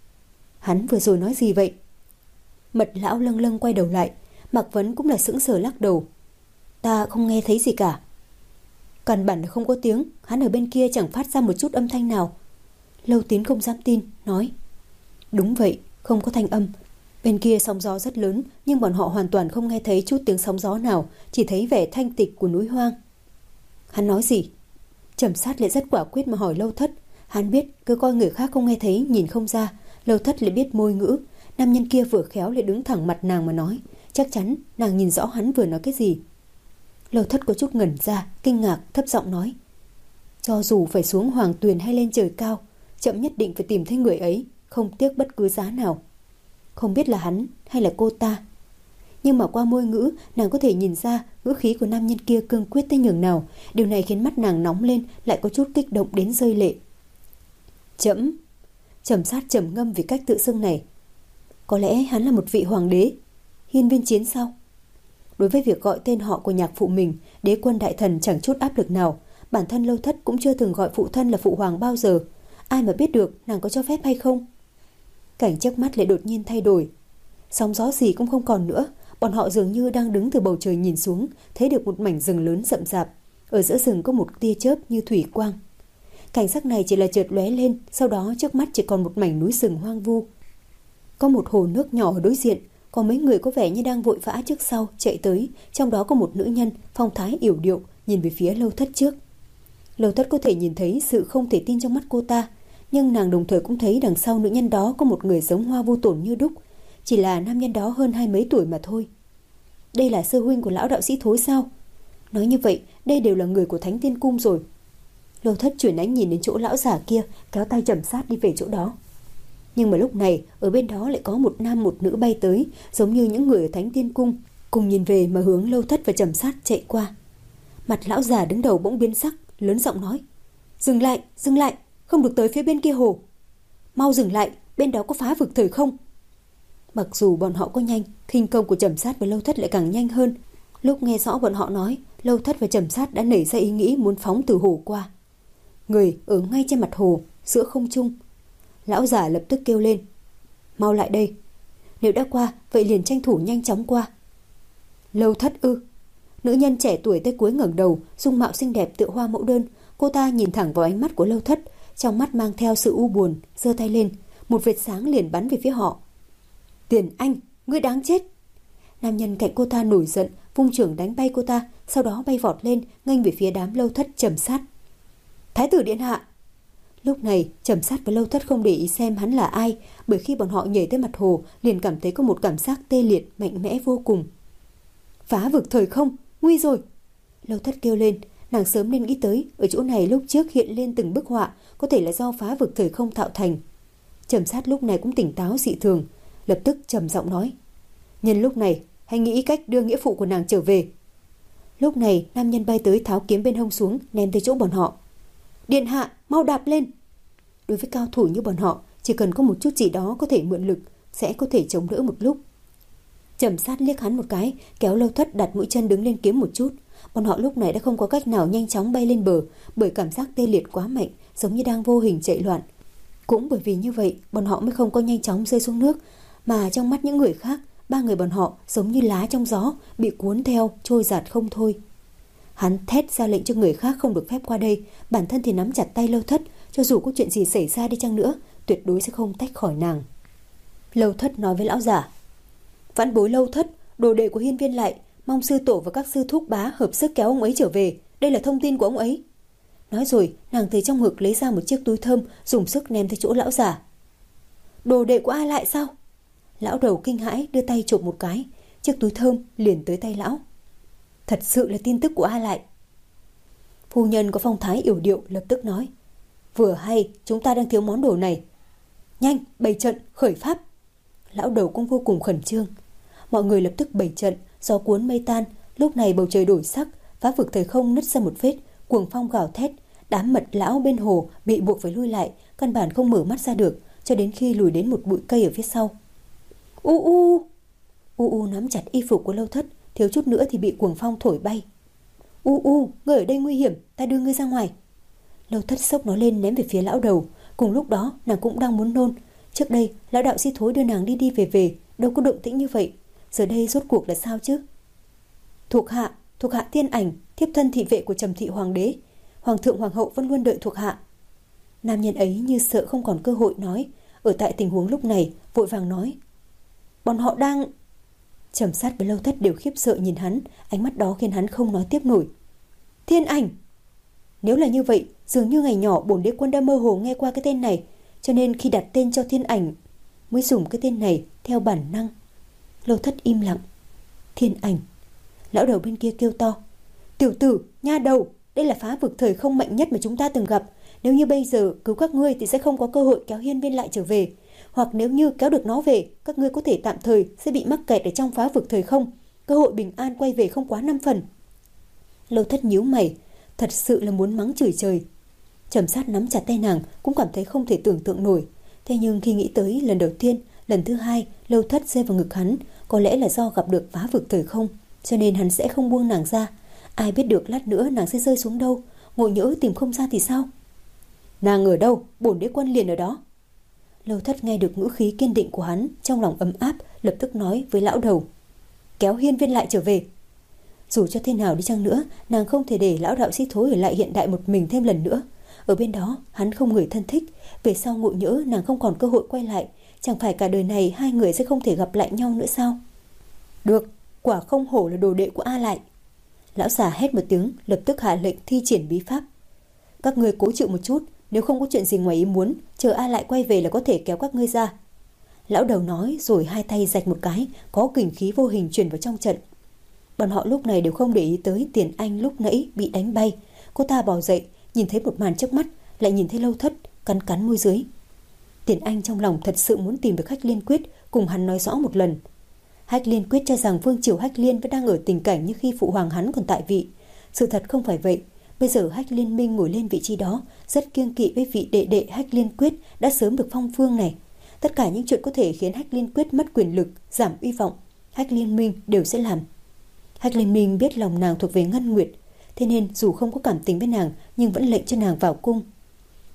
Hắn vừa rồi nói gì vậy? Mật lão lâng lâng quay đầu lại, Mạc Vấn cũng là sững sờ lắc đầu. Ta không nghe thấy gì cả. Căn bản là không có tiếng, hắn ở bên kia chẳng phát ra một chút âm thanh nào. Lâu Tín không dám tin, nói. Đúng vậy, không có thanh âm. Bên kia sóng gió rất lớn, nhưng bọn họ hoàn toàn không nghe thấy chút tiếng sóng gió nào, chỉ thấy vẻ thanh tịch của núi hoang. Hắn nói gì? Trầm Sát lại rất quả quyết mà hỏi Lâu Thất. Hắn biết cứ coi người khác không nghe thấy, nhìn không ra. Lâu Thất lại biết môi ngữ. Nam nhân kia vừa khéo lại đứng thẳng mặt nàng mà nói. Chắc chắn nàng nhìn rõ hắn vừa nói cái gì. Lâu Thất có chút ngẩn ra, kinh ngạc, thấp giọng nói. Cho dù phải xuống hoàng tuyền hay lên trời cao, chậm nhất định phải tìm thấy người ấy, không tiếc bất cứ giá nào. Không biết là hắn hay là cô ta. Nhưng mà qua môi ngữ, nàng có thể nhìn ra ngữ khí của nam nhân kia cương quyết tới nhường nào. Điều này khiến mắt nàng nóng lên, lại có chút kích động đến rơi lệ. Chậm. Trầm Sát trầm ngâm vì cách tự xưng này. Có lẽ hắn là một vị hoàng đế. Hiên Viên Chiến sao? Đối với việc gọi tên họ của nhạc phụ mình, Đế Quân Đại Thần chẳng chút áp lực nào. Bản thân Lâu Thất cũng chưa từng gọi phụ thân là phụ hoàng bao giờ. Ai mà biết được nàng có cho phép hay không? Cảnh trước mắt lại đột nhiên thay đổi. Sóng gió gì cũng không còn nữa. Bọn họ dường như đang đứng từ bầu trời nhìn xuống, thấy được một mảnh rừng lớn rậm rạp. Ở giữa rừng có một tia chớp như thủy quang. Cảnh sắc này chỉ là chợt lóe lên, sau đó trước mắt chỉ còn một mảnh núi rừng hoang vu. Có một hồ nước nhỏ ở đối diện, có mấy người có vẻ như đang vội vã trước sau chạy tới, trong đó có một nữ nhân phong thái yểu điệu nhìn về phía Lâu Thất trước. Lâu Thất có thể nhìn thấy sự không thể tin trong mắt cô ta, nhưng nàng đồng thời cũng thấy đằng sau nữ nhân đó có một người giống Hoa Vô Tổn như đúc, chỉ là nam nhân đó hơn hai mấy tuổi mà thôi. Đây là sư huynh của lão đạo sĩ Thối sao? Nói như vậy, đây đều là người của Thánh Tiên Cung rồi. Lâu Thất chuyển ánh nhìn đến chỗ lão giả kia, kéo tay Trầm Sát đi về chỗ đó. Nhưng mà lúc này, ở bên đó lại có một nam một nữ bay tới, giống như những người ở Thánh Tiên Cung, cùng nhìn về mà hướng Lâu Thất và Trầm Sát chạy qua. Mặt lão già đứng đầu bỗng biến sắc, lớn giọng nói: "Dừng lại, dừng lại, không được tới phía bên kia hồ. Mau dừng lại, bên đó có phá vực thời không." Mặc dù bọn họ có nhanh, khinh công của Trầm Sát và Lâu Thất lại càng nhanh hơn. Lúc nghe rõ bọn họ nói, Lâu Thất và Trầm Sát đã nảy ra ý nghĩ muốn phóng từ hồ qua. Người ở ngay trên mặt hồ, giữa không trung. Lão già lập tức kêu lên, mau lại đây. Nếu đã qua, vậy liền tranh thủ nhanh chóng qua. Lâu Thất ư? Nữ nhân trẻ tuổi tới cuối ngẩng đầu, dung mạo xinh đẹp tựa hoa mẫu đơn. Cô ta nhìn thẳng vào ánh mắt của Lâu Thất, trong mắt mang theo sự u buồn, giơ tay lên, một vệt sáng liền bắn về phía họ. Tiền Anh, ngươi đáng chết! Nam nhân cạnh cô ta nổi giận, vung chưởng đánh bay cô ta, sau đó bay vọt lên, nghênh về phía đám Lâu Thất Trầm Sát. Thái tử điện hạ! Lúc này, Trầm Sát và Lâu Thất không để ý xem hắn là ai, bởi khi bọn họ nhảy tới mặt hồ, liền cảm thấy có một cảm giác tê liệt, mạnh mẽ vô cùng. Phá vực thời không, nguy rồi! Lâu Thất kêu lên, nàng sớm nên nghĩ tới, ở chỗ này lúc trước hiện lên từng bức họa, có thể là do phá vực thời không tạo thành. Trầm Sát lúc này cũng tỉnh táo dị thường, lập tức trầm giọng nói, nhân lúc này, hãy nghĩ cách đưa nghĩa phụ của nàng trở về. Lúc này, nam nhân bay tới tháo kiếm bên hông xuống, ném tới chỗ bọn họ. Điện hạ, mau đạp lên! Đối với cao thủ như bọn họ, chỉ cần có một chút gì đó có thể mượn lực, sẽ có thể chống đỡ một lúc. Trầm Sát liếc hắn một cái, kéo Lâu Thất đặt mũi chân đứng lên kiếm một chút. Bọn họ lúc này đã không có cách nào nhanh chóng bay lên bờ, bởi cảm giác tê liệt quá mạnh, giống như đang vô hình chạy loạn. Cũng bởi vì như vậy, bọn họ mới không có nhanh chóng rơi xuống nước, mà trong mắt những người khác, ba người bọn họ giống như lá trong gió, bị cuốn theo, trôi giạt không thôi. Hắn thét ra lệnh cho người khác không được phép qua đây, bản thân thì nắm chặt tay Lâu Thất, cho dù có chuyện gì xảy ra đi chăng nữa, tuyệt đối sẽ không tách khỏi nàng. Lâu Thất nói với lão giả, vãn bối Lâu Thất, đồ đệ của Hiên Viên Lại, mong sư tổ và các sư thúc bá hợp sức kéo ông ấy trở về, đây là thông tin của ông ấy. Nói rồi, nàng từ trong ngực lấy ra một chiếc túi thơm, dùng sức ném tới chỗ lão giả. Đồ đệ của A Lại sao? Lão đầu kinh hãi đưa tay chụp một cái, chiếc túi thơm liền tới tay lão. Thật sự là tin tức của A Lại. Phu nhân có phong thái yểu điệu lập tức nói, vừa hay chúng ta đang thiếu món đồ này. Nhanh, bày trận, khởi pháp. Lão đầu cũng vô cùng khẩn trương. Mọi người lập tức bày trận, gió cuốn mây tan. Lúc này bầu trời đổi sắc, phá vực thời không nứt ra một vết, cuồng phong gào thét. Đám mật lão bên hồ bị buộc phải lui lại, căn bản không mở mắt ra được, cho đến khi lùi đến một bụi cây ở phía sau. U u u u nắm chặt y phục của Lâu Thất, thiếu chút nữa thì bị cuồng phong thổi bay. U u, ngươi ở đây nguy hiểm, ta đưa ngươi ra ngoài. Lâu Thất xốc nó lên ném về phía lão đầu. Cùng lúc đó nàng cũng đang muốn nôn. Trước đây lão đạo sĩ thối đưa nàng đi đi về về, đâu có động tĩnh như vậy. Giờ đây rốt cuộc là sao chứ? Thuộc hạ, thuộc hạ Tiên Ảnh, thiếp thân thị vệ của Trầm thị hoàng đế. Hoàng thượng hoàng hậu vẫn luôn đợi thuộc hạ. Nam nhân ấy như sợ không còn cơ hội nói, ở tại tình huống lúc này vội vàng nói, bọn họ đang... Trầm Sát với Lâu Thất đều khiếp sợ nhìn hắn, ánh mắt đó khiến hắn không nói tiếp nổi. Thiên Ảnh! Nếu là như vậy, dường như ngày nhỏ bổn đế quân đã mơ hồ nghe qua cái tên này, cho nên khi đặt tên cho Thiên Ảnh mới dùng cái tên này theo bản năng. Lâu Thất im lặng. Thiên Ảnh. Lão đầu bên kia kêu to, tiểu tử, nha đầu, đây là phá vực thời không mạnh nhất mà chúng ta từng gặp. Nếu như bây giờ cứu các ngươi thì sẽ không có cơ hội kéo Hiên Viên Lại trở về. Hoặc nếu như kéo được nó về, các ngươi có thể tạm thời sẽ bị mắc kẹt ở trong phá vực thời không. Cơ hội bình an quay về không quá năm phần. Lâu Thất nhíu mày, thật sự là muốn mắng chửi trời. Trầm Sát nắm chặt tay nàng, cũng cảm thấy không thể tưởng tượng nổi. Thế nhưng khi nghĩ tới lần đầu tiên, lần thứ hai Lâu Thất rơi vào ngực hắn, có lẽ là do gặp được phá vực thời không, cho nên hắn sẽ không buông nàng ra. Ai biết được lát nữa nàng sẽ rơi xuống đâu, ngộ nhỡ tìm không ra thì sao? Nàng ở đâu, bổn đế quân liền ở đó. Lâu Thất nghe được ngữ khí kiên định của hắn, trong lòng ấm áp, lập tức nói với lão đầu, kéo Hiên Viên Lại trở về. Dù cho thế nào đi chăng nữa, nàng không thể để lão đạo sĩ thối ở lại hiện đại một mình thêm lần nữa. Ở bên đó hắn không người thân thích, về sau ngộ nhỡ nàng không còn cơ hội quay lại, chẳng phải cả đời này hai người sẽ không thể gặp lại nhau nữa sao? Được, quả không hổ là đồ đệ của A Lại. Lão già hét một tiếng, lập tức hạ lệnh thi triển bí pháp. Các ngươi cố chịu một chút, nếu không có chuyện gì ngoài ý muốn, chờ A Lại quay về là có thể kéo các ngươi ra. Lão đầu nói rồi hai tay rạch một cái, có kình khí vô hình truyền vào trong trận. Bọn họ lúc này đều không để ý tới Tiền Anh lúc nãy bị đánh bay. Cô ta bò dậy, nhìn thấy một màn trước mắt, lại nhìn thấy Lâu Thất, cắn cắn môi dưới. Tiền Anh trong lòng thật sự muốn tìm được Hách Liên Quyết, cùng hắn nói rõ một lần. Hách Liên Quyết cho rằng Vương triều Hách Liên vẫn đang ở tình cảnh như khi phụ hoàng hắn còn tại vị. Sự thật không phải vậy. Bây giờ Hách Liên Minh ngồi lên vị trí đó, rất kiêng kỵ với vị đệ đệ Hách Liên Quyết đã sớm được phong vương này. Tất cả những chuyện có thể khiến Hách Liên Quyết mất quyền lực, giảm uy vọng, Hách Liên Minh đều sẽ làm. Hách Liên Minh biết lòng nàng thuộc về Ngân Nguyệt, thế nên dù không có cảm tình với nàng nhưng vẫn lệnh cho nàng vào cung.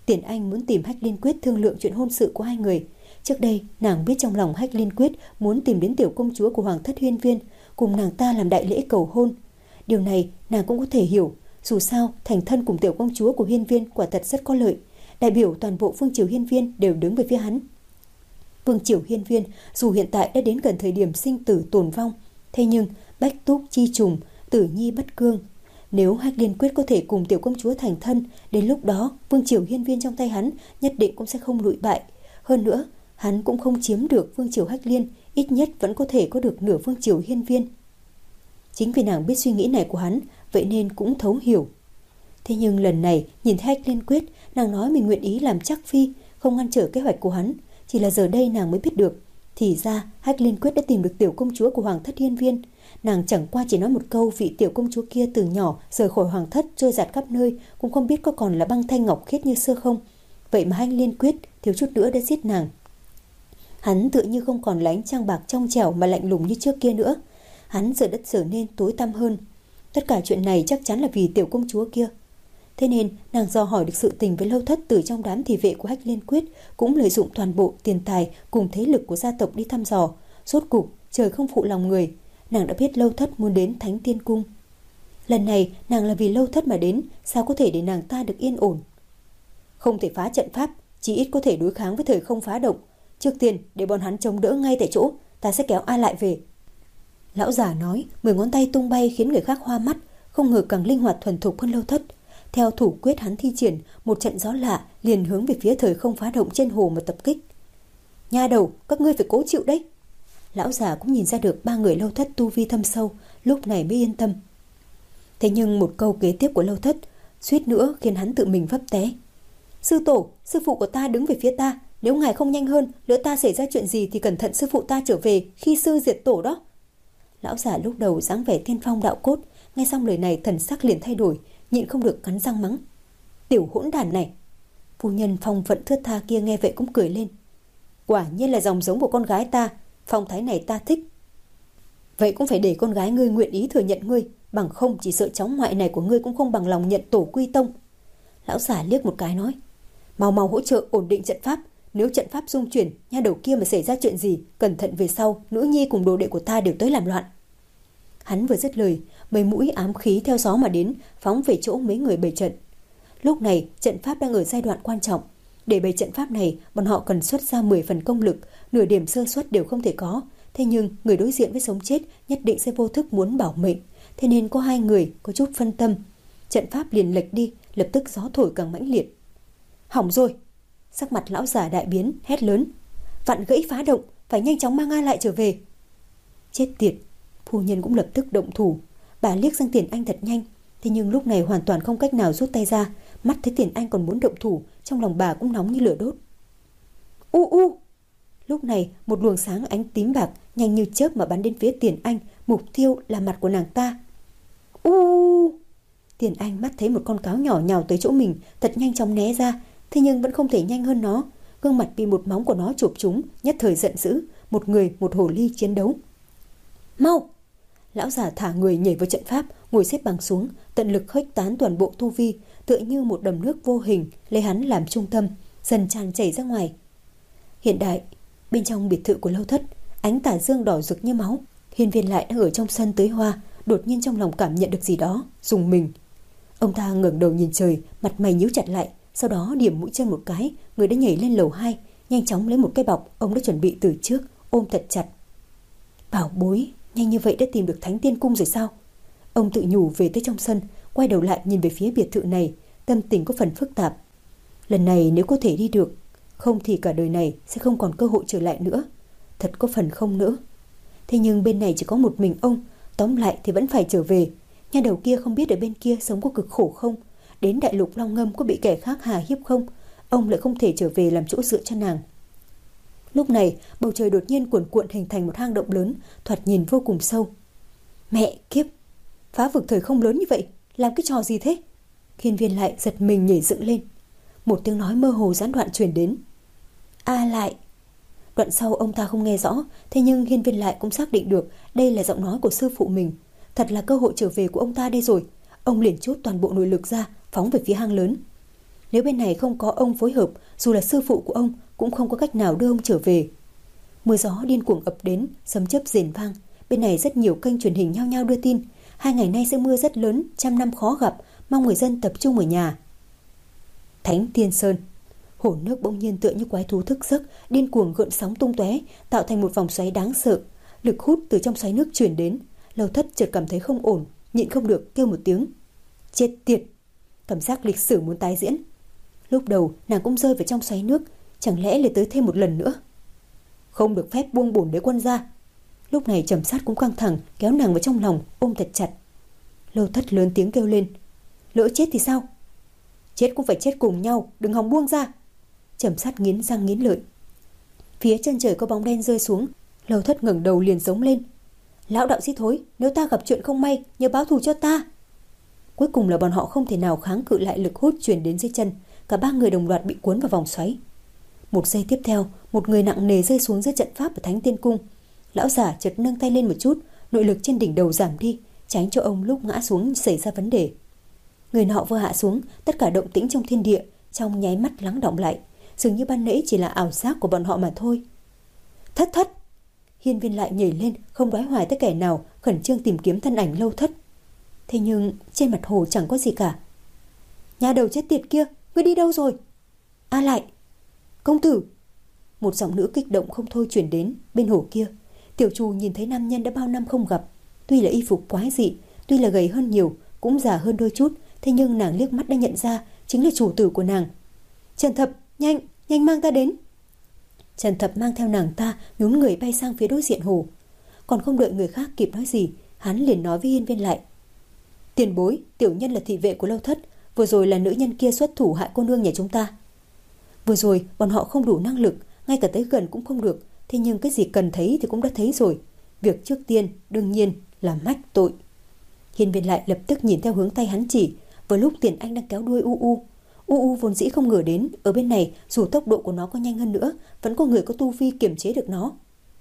Tiền Anh muốn tìm Hách Liên Quyết thương lượng chuyện hôn sự của hai người. Trước đây, nàng biết trong lòng Hách Liên Quyết muốn tìm đến tiểu công chúa của Hoàng thất Hiên Viên, cùng nàng ta làm đại lễ cầu hôn. Điều này nàng cũng có thể hiểu, dù sao thành thân cùng tiểu công chúa của Hiên Viên quả thật rất có lợi, đại biểu toàn bộ vương triều Hiên Viên đều đứng về phía hắn. Vương triều Hiên Viên dù hiện tại đã đến gần thời điểm sinh tử tồn vong, thế nhưng bách túc chi trùng, tử nhi bất cương. Nếu Hách Liên Quyết có thể cùng tiểu công chúa thành thân, đến lúc đó vương triều Hiên Viên trong tay hắn nhất định cũng sẽ không lụi bại. Hơn nữa, hắn cũng không chiếm được vương triều Hách Liên, ít nhất vẫn có thể có được nửa vương triều Hiên Viên. Chính vì nàng biết suy nghĩ này của hắn, vậy nên cũng thấu hiểu. Thế nhưng lần này nhìn thấy Hách Liên Quyết, nàng nói mình nguyện ý làm chắc phi, không ngăn trở kế hoạch của hắn. Chỉ là giờ đây nàng mới biết được, thì ra Hách Liên Quyết đã tìm được tiểu công chúa của Hoàng thất Hiên Viên. Nàng chẳng qua chỉ nói một câu vị tiểu công chúa kia từ nhỏ rời khỏi Hoàng thất trôi dạt khắp nơi, cũng không biết có còn là băng thanh ngọc khiết như xưa không. Vậy mà Hách Liên Quyết thiếu chút nữa đã giết nàng. Hắn tựa như không còn là ánh trăng bạc trong trẻo mà lạnh lùng như trước kia nữa. Hắn giờ đã trở nên tối tăm hơn. Tất cả chuyện này chắc chắn là vì tiểu công chúa kia. Thế nên nàng dò hỏi được sự tình với Lâu Thất từ trong đám thị vệ của Hách Liên Quyết, cũng lợi dụng toàn bộ tiền tài cùng thế lực của gia tộc đi thăm dò. Rốt cục trời không phụ lòng người, nàng đã biết Lâu Thất muốn đến Thánh Tiên Cung. Lần này nàng là vì Lâu Thất mà đến, sao có thể để nàng ta được yên ổn. Không thể phá trận pháp, chỉ ít có thể đối kháng với thời không phá động. Trước tiên để bọn hắn chống đỡ ngay tại chỗ, ta sẽ kéo ai lại về. Lão già nói, mười ngón tay tung bay khiến người khác hoa mắt, không ngờ càng linh hoạt thuần thục hơn Lâu Thất. Theo thủ quyết hắn thi triển, một trận gió lạ liền hướng về phía thời không phá động trên hồ mà tập kích. Nha đầu, các ngươi phải cố chịu đấy. Lão già cũng nhìn ra được ba người Lâu Thất tu vi thâm sâu, lúc này mới yên tâm. Thế nhưng một câu kế tiếp của Lâu Thất suýt nữa khiến hắn tự mình vấp té. Sư tổ, sư phụ của ta đứng về phía ta, nếu ngài không nhanh hơn, lỡ ta xảy ra chuyện gì thì cẩn thận sư phụ ta trở về khi sư diệt tổ đó. Lão già lúc đầu dáng vẻ tiên phong đạo cốt, nghe xong lời này thần sắc liền thay đổi, nhịn không được cắn răng mắng. Tiểu hỗn đản này. Phu nhân phong vận thướt tha kia nghe vậy cũng cười lên. Quả nhiên là dòng giống của con gái ta, phong thái này ta thích. Vậy cũng phải để con gái ngươi nguyện ý thừa nhận ngươi, bằng không chỉ sợ cháu ngoại này của ngươi cũng không bằng lòng nhận tổ quy tông. Lão già liếc một cái nói, mau mau hỗ trợ ổn định trận pháp, nếu trận pháp dung chuyển, nha đầu kia mà xảy ra chuyện gì, cẩn thận về sau, nữ nhi cùng đồ đệ của ta đều tới làm loạn. Hắn vừa dứt lời, mấy mũi ám khí theo gió mà đến, phóng về chỗ mấy người bày trận. Lúc này, trận pháp đang ở giai đoạn quan trọng. Để bày trận pháp này, bọn họ cần xuất ra mười phần công lực, nửa điểm sơ suất đều không thể có. Thế nhưng, người đối diện với sống chết nhất định sẽ vô thức muốn bảo mệnh. Thế nên có hai người có chút phân tâm. Trận pháp liền lệch đi, lập tức gió thổi càng mãnh liệt. Hỏng rồi! Sắc mặt lão già đại biến, hét lớn. Vặn gãy phá động, phải nhanh chóng mang A lại trở về. Chết tiệt! Phu nhân cũng lập tức động thủ. Bà liếc sang Tiền Anh thật nhanh, thế nhưng lúc này hoàn toàn không cách nào rút tay ra. Mắt thấy Tiền Anh còn muốn động thủ, trong lòng bà cũng nóng như lửa đốt. U u! Lúc này một luồng sáng ánh tím bạc nhanh như chớp mà bắn đến phía Tiền Anh, mục tiêu là mặt của nàng ta. U u! Tiền Anh mắt thấy một con cáo nhỏ nhào tới chỗ mình, thật nhanh chóng né ra, thế nhưng vẫn không thể nhanh hơn nó. Gương mặt bị một móng của nó chộp trúng, nhất thời giận dữ, một người một hồ ly chiến đấu. Mau! Lão già thả người nhảy vào trận pháp, ngồi xếp bằng xuống, tận lực khuếch tán toàn bộ tu vi, tựa như một đầm nước vô hình lấy hắn làm trung tâm, dần tràn chảy ra ngoài. Hiện đại, bên trong biệt thự của Lâu Thất, ánh tà dương đỏ rực như máu. Hiên Viên lại đang ở trong sân tưới hoa, đột nhiên trong lòng cảm nhận được gì đó, rùng mình. Ông ta ngẩng đầu nhìn trời, mặt mày nhíu chặt lại, sau đó điểm mũi chân một cái, người đã nhảy lên lầu hai, nhanh chóng lấy một cái bọc ông đã chuẩn bị từ trước, ôm thật chặt. Bảo bối, nhanh như vậy đã tìm được Thánh Tiên Cung rồi sao? Ông tự nhủ về tới trong sân, quay đầu lại nhìn về phía biệt thự này, tâm tình có phần phức tạp. Lần này nếu có thể đi được, không thì cả đời này sẽ không còn cơ hội trở lại nữa. Thật có phần không nữa. Thế nhưng bên này chỉ có một mình ông, tóm lại thì vẫn phải trở về. Nhà đầu kia không biết ở bên kia sống có cực khổ không, đến đại lục Long Ngâm có bị kẻ khác hà hiếp không, ông lại không thể trở về làm chỗ dựa cho nàng. Lúc này bầu trời đột nhiên cuồn cuộn hình thành một hang động lớn, thoạt nhìn vô cùng sâu. Mẹ kiếp, phá vực thời không lớn như vậy, làm cái trò gì thế? Hiên Viên lại giật mình nhảy dựng lên. Một tiếng nói mơ hồ gián đoạn truyền đến. A lại. Đoạn sau ông ta không nghe rõ, thế nhưng Hiên Viên lại cũng xác định được đây là giọng nói của sư phụ mình. Thật là cơ hội trở về của ông ta đây rồi. Ông liền chốt toàn bộ nội lực ra, phóng về phía hang lớn. Nếu bên này không có ông phối hợp, dù là sư phụ của ông cũng không có cách nào đưa ông trở về. Mưa gió điên cuồng ập đến, sấm chớp rền vang. Bên này rất nhiều kênh truyền hình nhao nhao đưa tin, hai ngày nay sẽ mưa rất lớn, trăm năm khó gặp, mong người dân tập trung ở nhà. Thánh Tiên Sơn. Hồ nước bỗng nhiên tựa như quái thú thức giấc, điên cuồng gợn sóng tung tóe, tạo thành một vòng xoáy đáng sợ. Lực hút từ trong xoáy nước truyền đến. Lâu Thất chợt cảm thấy không ổn, nhịn không được kêu một tiếng. Chết tiệt! Cảm giác lịch sử muốn tái diễn. Lúc đầu nàng cũng rơi vào trong xoáy nước, chẳng lẽ lại tới thêm một lần nữa? Không được phép buông bổn đế quân ra. Lúc này Trầm Sát cũng căng thẳng, kéo nàng vào trong lòng, ôm thật chặt. Lâu Thất lớn tiếng kêu lên. Lỡ chết thì sao? Chết cũng phải chết cùng nhau, đừng hòng buông ra. Trầm Sát nghiến răng nghiến lợi. Phía chân trời có bóng đen rơi xuống. Lâu Thất ngẩng đầu liền giống lên. Lão đạo sĩ thối, nếu ta gặp chuyện không may, nhớ báo thù cho ta. Cuối cùng là bọn họ không thể nào kháng cự lại lực hút truyền đến dưới chân. Cả ba người đồng loạt bị cuốn vào vòng xoáy. Một giây tiếp theo, một người nặng nề rơi xuống dưới trận pháp ở Thánh Tiên Cung. Lão giả chợt nâng tay lên một chút, nội lực trên đỉnh đầu giảm đi, tránh cho ông lúc ngã xuống xảy ra vấn đề. Người nọ vừa hạ xuống, tất cả động tĩnh trong thiên địa trong nháy mắt lắng đọng lại, dường như ban nãy chỉ là ảo giác của bọn họ mà thôi. Thất thất! Hiên Viên lại nhảy lên, không đoái hoài tới kẻ nào, khẩn trương tìm kiếm thân ảnh Lâu Thất. Thế nhưng trên mặt hồ chẳng có gì cả. Nhà đầu chết tiệt kia, ngươi đi đâu rồi? A Lại! Công tử! Một giọng nữ kích động không thôi truyền đến bên hồ kia. Tiểu Trù nhìn thấy nam nhân đã bao năm không gặp, tuy là y phục quái dị, tuy là gầy hơn nhiều, cũng già hơn đôi chút, thế nhưng nàng liếc mắt đã nhận ra chính là chủ tử của nàng. Trần Thập, nhanh, nhanh mang ta đến. Trần Thập mang theo nàng ta, nhún người bay sang phía đối diện hồ. Còn không đợi người khác kịp nói gì, hắn liền nói với Hiên Viên lại. Tiền bối, tiểu nhân là thị vệ của Lâu Thất, vừa rồi là nữ nhân kia xuất thủ hại cô nương nhà chúng ta. Vừa rồi bọn họ không đủ năng lực, ngay cả tới gần cũng không được, thế nhưng cái gì cần thấy thì cũng đã thấy rồi. Việc trước tiên đương nhiên là mách tội. Hiên Viên lại lập tức nhìn theo hướng tay hắn chỉ, vừa lúc Tiền Anh đang kéo đuôi U U. U U vốn dĩ không ngờ đến ở bên này, dù tốc độ của nó có nhanh hơn nữa, vẫn có người có tu vi kiềm chế được nó.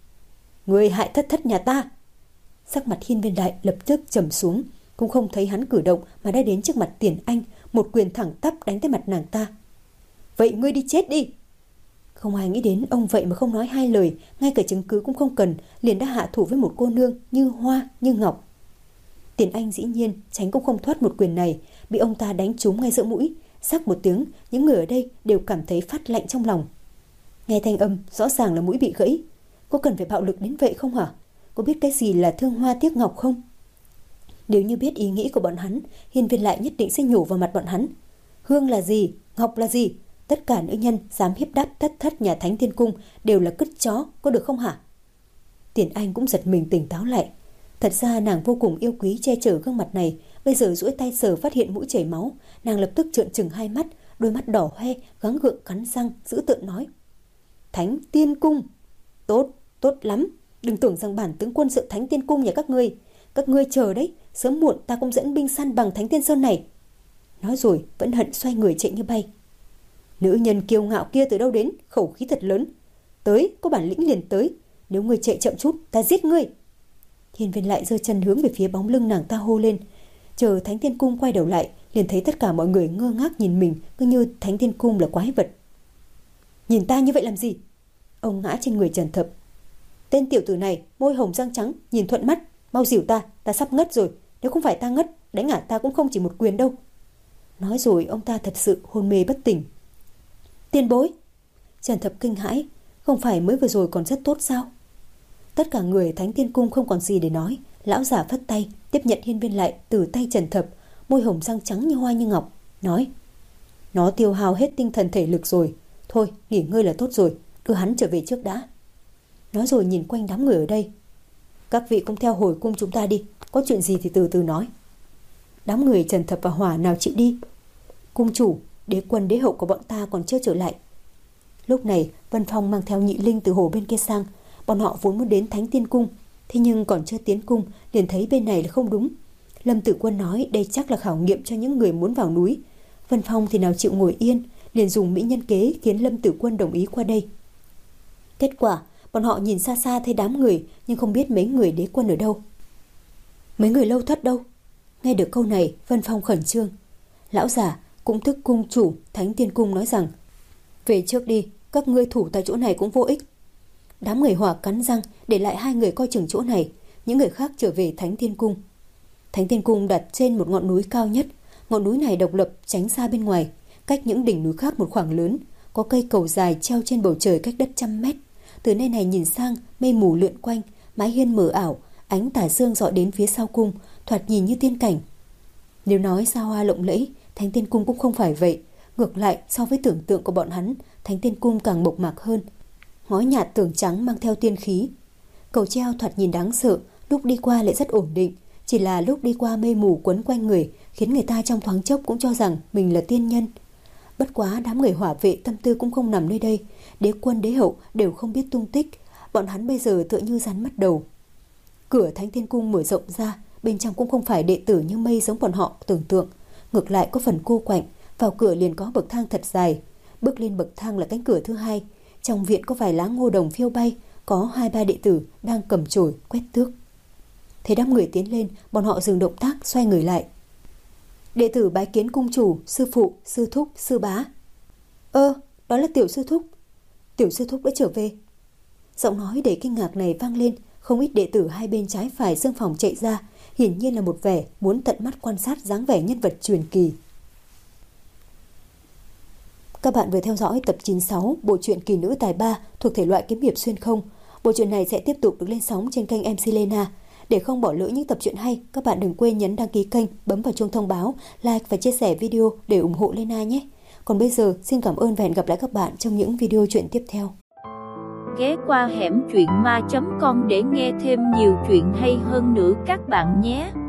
Người hại Thất Thất nhà ta! Sắc mặt Hiên Viên lại lập tức trầm xuống, cũng không thấy hắn cử động mà đã đến trước mặt Tiền Anh, một quyền thẳng tắp đánh tới mặt nàng ta. Vậy ngươi đi chết đi! Không ai nghĩ đến ông vậy mà không nói hai lời, ngay cả chứng cứ cũng không cần, liền đã hạ thủ với một cô nương như hoa như ngọc. Tiền Anh dĩ nhiên tránh cũng không thoát một quyền này, bị ông ta đánh trúng ngay giữa mũi. Sắc một tiếng, những người ở đây đều cảm thấy phát lạnh trong lòng. Nghe thanh âm, rõ ràng là mũi bị gãy. Có cần phải bạo lực đến vậy không hả? Có biết cái gì là thương hoa tiếc ngọc không? Nếu như biết ý nghĩ của bọn hắn, Hiên Viên lại nhất định sẽ nhổ vào mặt bọn hắn. Hương là gì? Ngọc là gì? Tất cả nữ nhân dám hiếp đáp Thất Thất nhà Thánh Tiên Cung đều là cứt chó, có được không hả? Tiền Anh cũng giật mình tỉnh táo lại. Thật ra nàng vô cùng yêu quý che chở gương mặt này, bây giờ duỗi tay sờ phát hiện mũi chảy máu, nàng lập tức trợn trừng hai mắt, đôi mắt đỏ hoe, gắng gượng cắn răng, dữ tợn nói: Thánh Tiên Cung! Tốt, tốt lắm, đừng tưởng rằng bản tướng quân sợ Thánh Tiên Cung nhà các ngươi, các ngươi chờ đấy, sớm muộn ta cũng dẫn binh săn bằng Thánh Tiên Sơn này. Nói rồi vẫn hận xoay người chạy như bay. Nữ nhân kiêu ngạo kia từ đâu đến, khẩu khí thật lớn. Tới, có bản lĩnh liền tới, nếu ngươi chạy chậm chút, ta giết ngươi. Hiên Viên lại giơ chân hướng về phía bóng lưng nàng ta hô lên. Chờ Thánh Tiên Cung quay đầu lại, liền thấy tất cả mọi người ngơ ngác nhìn mình, cứ như Thánh Tiên Cung là quái vật. Nhìn ta như vậy làm gì? Ông ngã trên người Trần Thập. Tên tiểu tử này, môi hồng răng trắng, nhìn thuận mắt, mau dìu ta, ta sắp ngất rồi. Nếu không phải ta ngất, đánh ngã ta cũng không chỉ một quyền đâu. Nói rồi ông ta thật sự hôn mê bất tỉnh. Tiền bối! Trần Thập kinh hãi, không phải mới vừa rồi còn rất tốt sao? Tất cả người Thánh Tiên Cung không còn gì để nói. Lão giả phất tay tiếp nhận Hiên Viên lại từ tay Trần Thập, môi hồng răng trắng như hoa như ngọc, nói: Nó tiêu hao hết tinh thần thể lực rồi, thôi nghỉ ngơi là tốt rồi, đưa hắn trở về trước đã. Nói rồi nhìn quanh đám người ở đây: Các vị cũng theo hồi cung chúng ta đi, có chuyện gì thì từ từ nói. Đám người Trần Thập và Hỏa nào chịu đi. Cung chủ, đế quân đế hậu của bọn ta còn chưa trở lại. Lúc này Vân Phong mang theo Nhị Linh từ hồ bên kia sang. Bọn họ vốn muốn đến Thánh Tiên Cung, thế nhưng còn chưa tiến cung liền thấy bên này là không đúng. Lâm Tử Quân nói đây chắc là khảo nghiệm cho những người muốn vào núi. Vân Phong thì nào chịu ngồi yên, liền dùng mỹ nhân kế khiến Lâm Tử Quân đồng ý qua đây. Kết quả bọn họ nhìn xa xa thấy đám người, nhưng không biết mấy người đế quân ở đâu. Mấy người Lâu Thất đâu? Nghe được câu này Vân Phong khẩn trương. Lão già, cũng thức cung chủ Thánh Tiên Cung nói rằng: về trước đi, các ngươi thủ tại chỗ này cũng vô ích. Đám người Hỏa cắn răng để lại hai người coi chừng chỗ này, những người khác trở về Thánh Tiên Cung. Thánh Tiên Cung đặt trên một ngọn núi cao nhất. Ngọn núi này độc lập tránh xa bên ngoài, cách những đỉnh núi khác một khoảng lớn. Có cây cầu dài treo trên bầu trời cách đất trăm mét. Từ nơi này nhìn sang, mây mù lượn quanh, mái hiên mờ ảo, ánh tà sương rọi đến phía sau cung, thoạt nhìn như tiên cảnh. Nếu nói xa hoa lộng lẫy, Thánh Tiên Cung cũng không phải vậy. Ngược lại, so với tưởng tượng của bọn hắn, Thánh Tiên Cung càng mộc mạc hơn. Ngói nhạt tường trắng mang theo tiên khí. Cầu treo thoạt nhìn đáng sợ, lúc đi qua lại rất ổn định. Chỉ là lúc đi qua mây mù quấn quanh người, khiến người ta trong thoáng chốc cũng cho rằng mình là tiên nhân. Bất quá đám người Hỏa vệ tâm tư cũng không nằm nơi đây. Đế quân đế hậu đều không biết tung tích. Bọn hắn bây giờ tựa như rắn mất đầu. Cửa Thánh Tiên Cung mở rộng ra, bên trong cũng không phải đệ tử như mây giống bọn họ tưởng tượng. Ngược lại có phần cô quạnh. Vào cửa liền có bậc thang thật dài. Bước lên bậc thang là cánh cửa thứ hai. Trong viện có vài lá ngô đồng phiêu bay, có hai ba đệ tử đang cầm chổi quét tước. Thấy đám người tiến lên, bọn họ dừng động tác, xoay người lại. Đệ tử bái kiến cung chủ, sư phụ, sư thúc, sư bá. Ơ, đó là tiểu sư thúc. Tiểu sư thúc đã trở về. Giọng nói đầy kinh ngạc này vang lên, không ít đệ tử hai bên trái phải xương phòng chạy ra, hiển nhiên là một vẻ muốn tận mắt quan sát dáng vẻ nhân vật truyền kỳ. Các bạn vừa theo dõi tập chín mươi sáu bộ truyện Kỳ Nữ Tài Ba thuộc thể loại kiếm hiệp xuyên không. Bộ truyện này sẽ tiếp tục được lên sóng trên kênh em xê Lena. Để không bỏ lỡ những tập truyện hay, các bạn đừng quên nhấn đăng ký kênh, bấm vào chuông thông báo, like và chia sẻ video để ủng hộ Lena nhé. Còn bây giờ, xin cảm ơn và hẹn gặp lại các bạn trong những video truyện tiếp theo. Ghé qua hẻm truyện ma chấm com để nghe thêm nhiều chuyện hay hơn nữa các bạn nhé.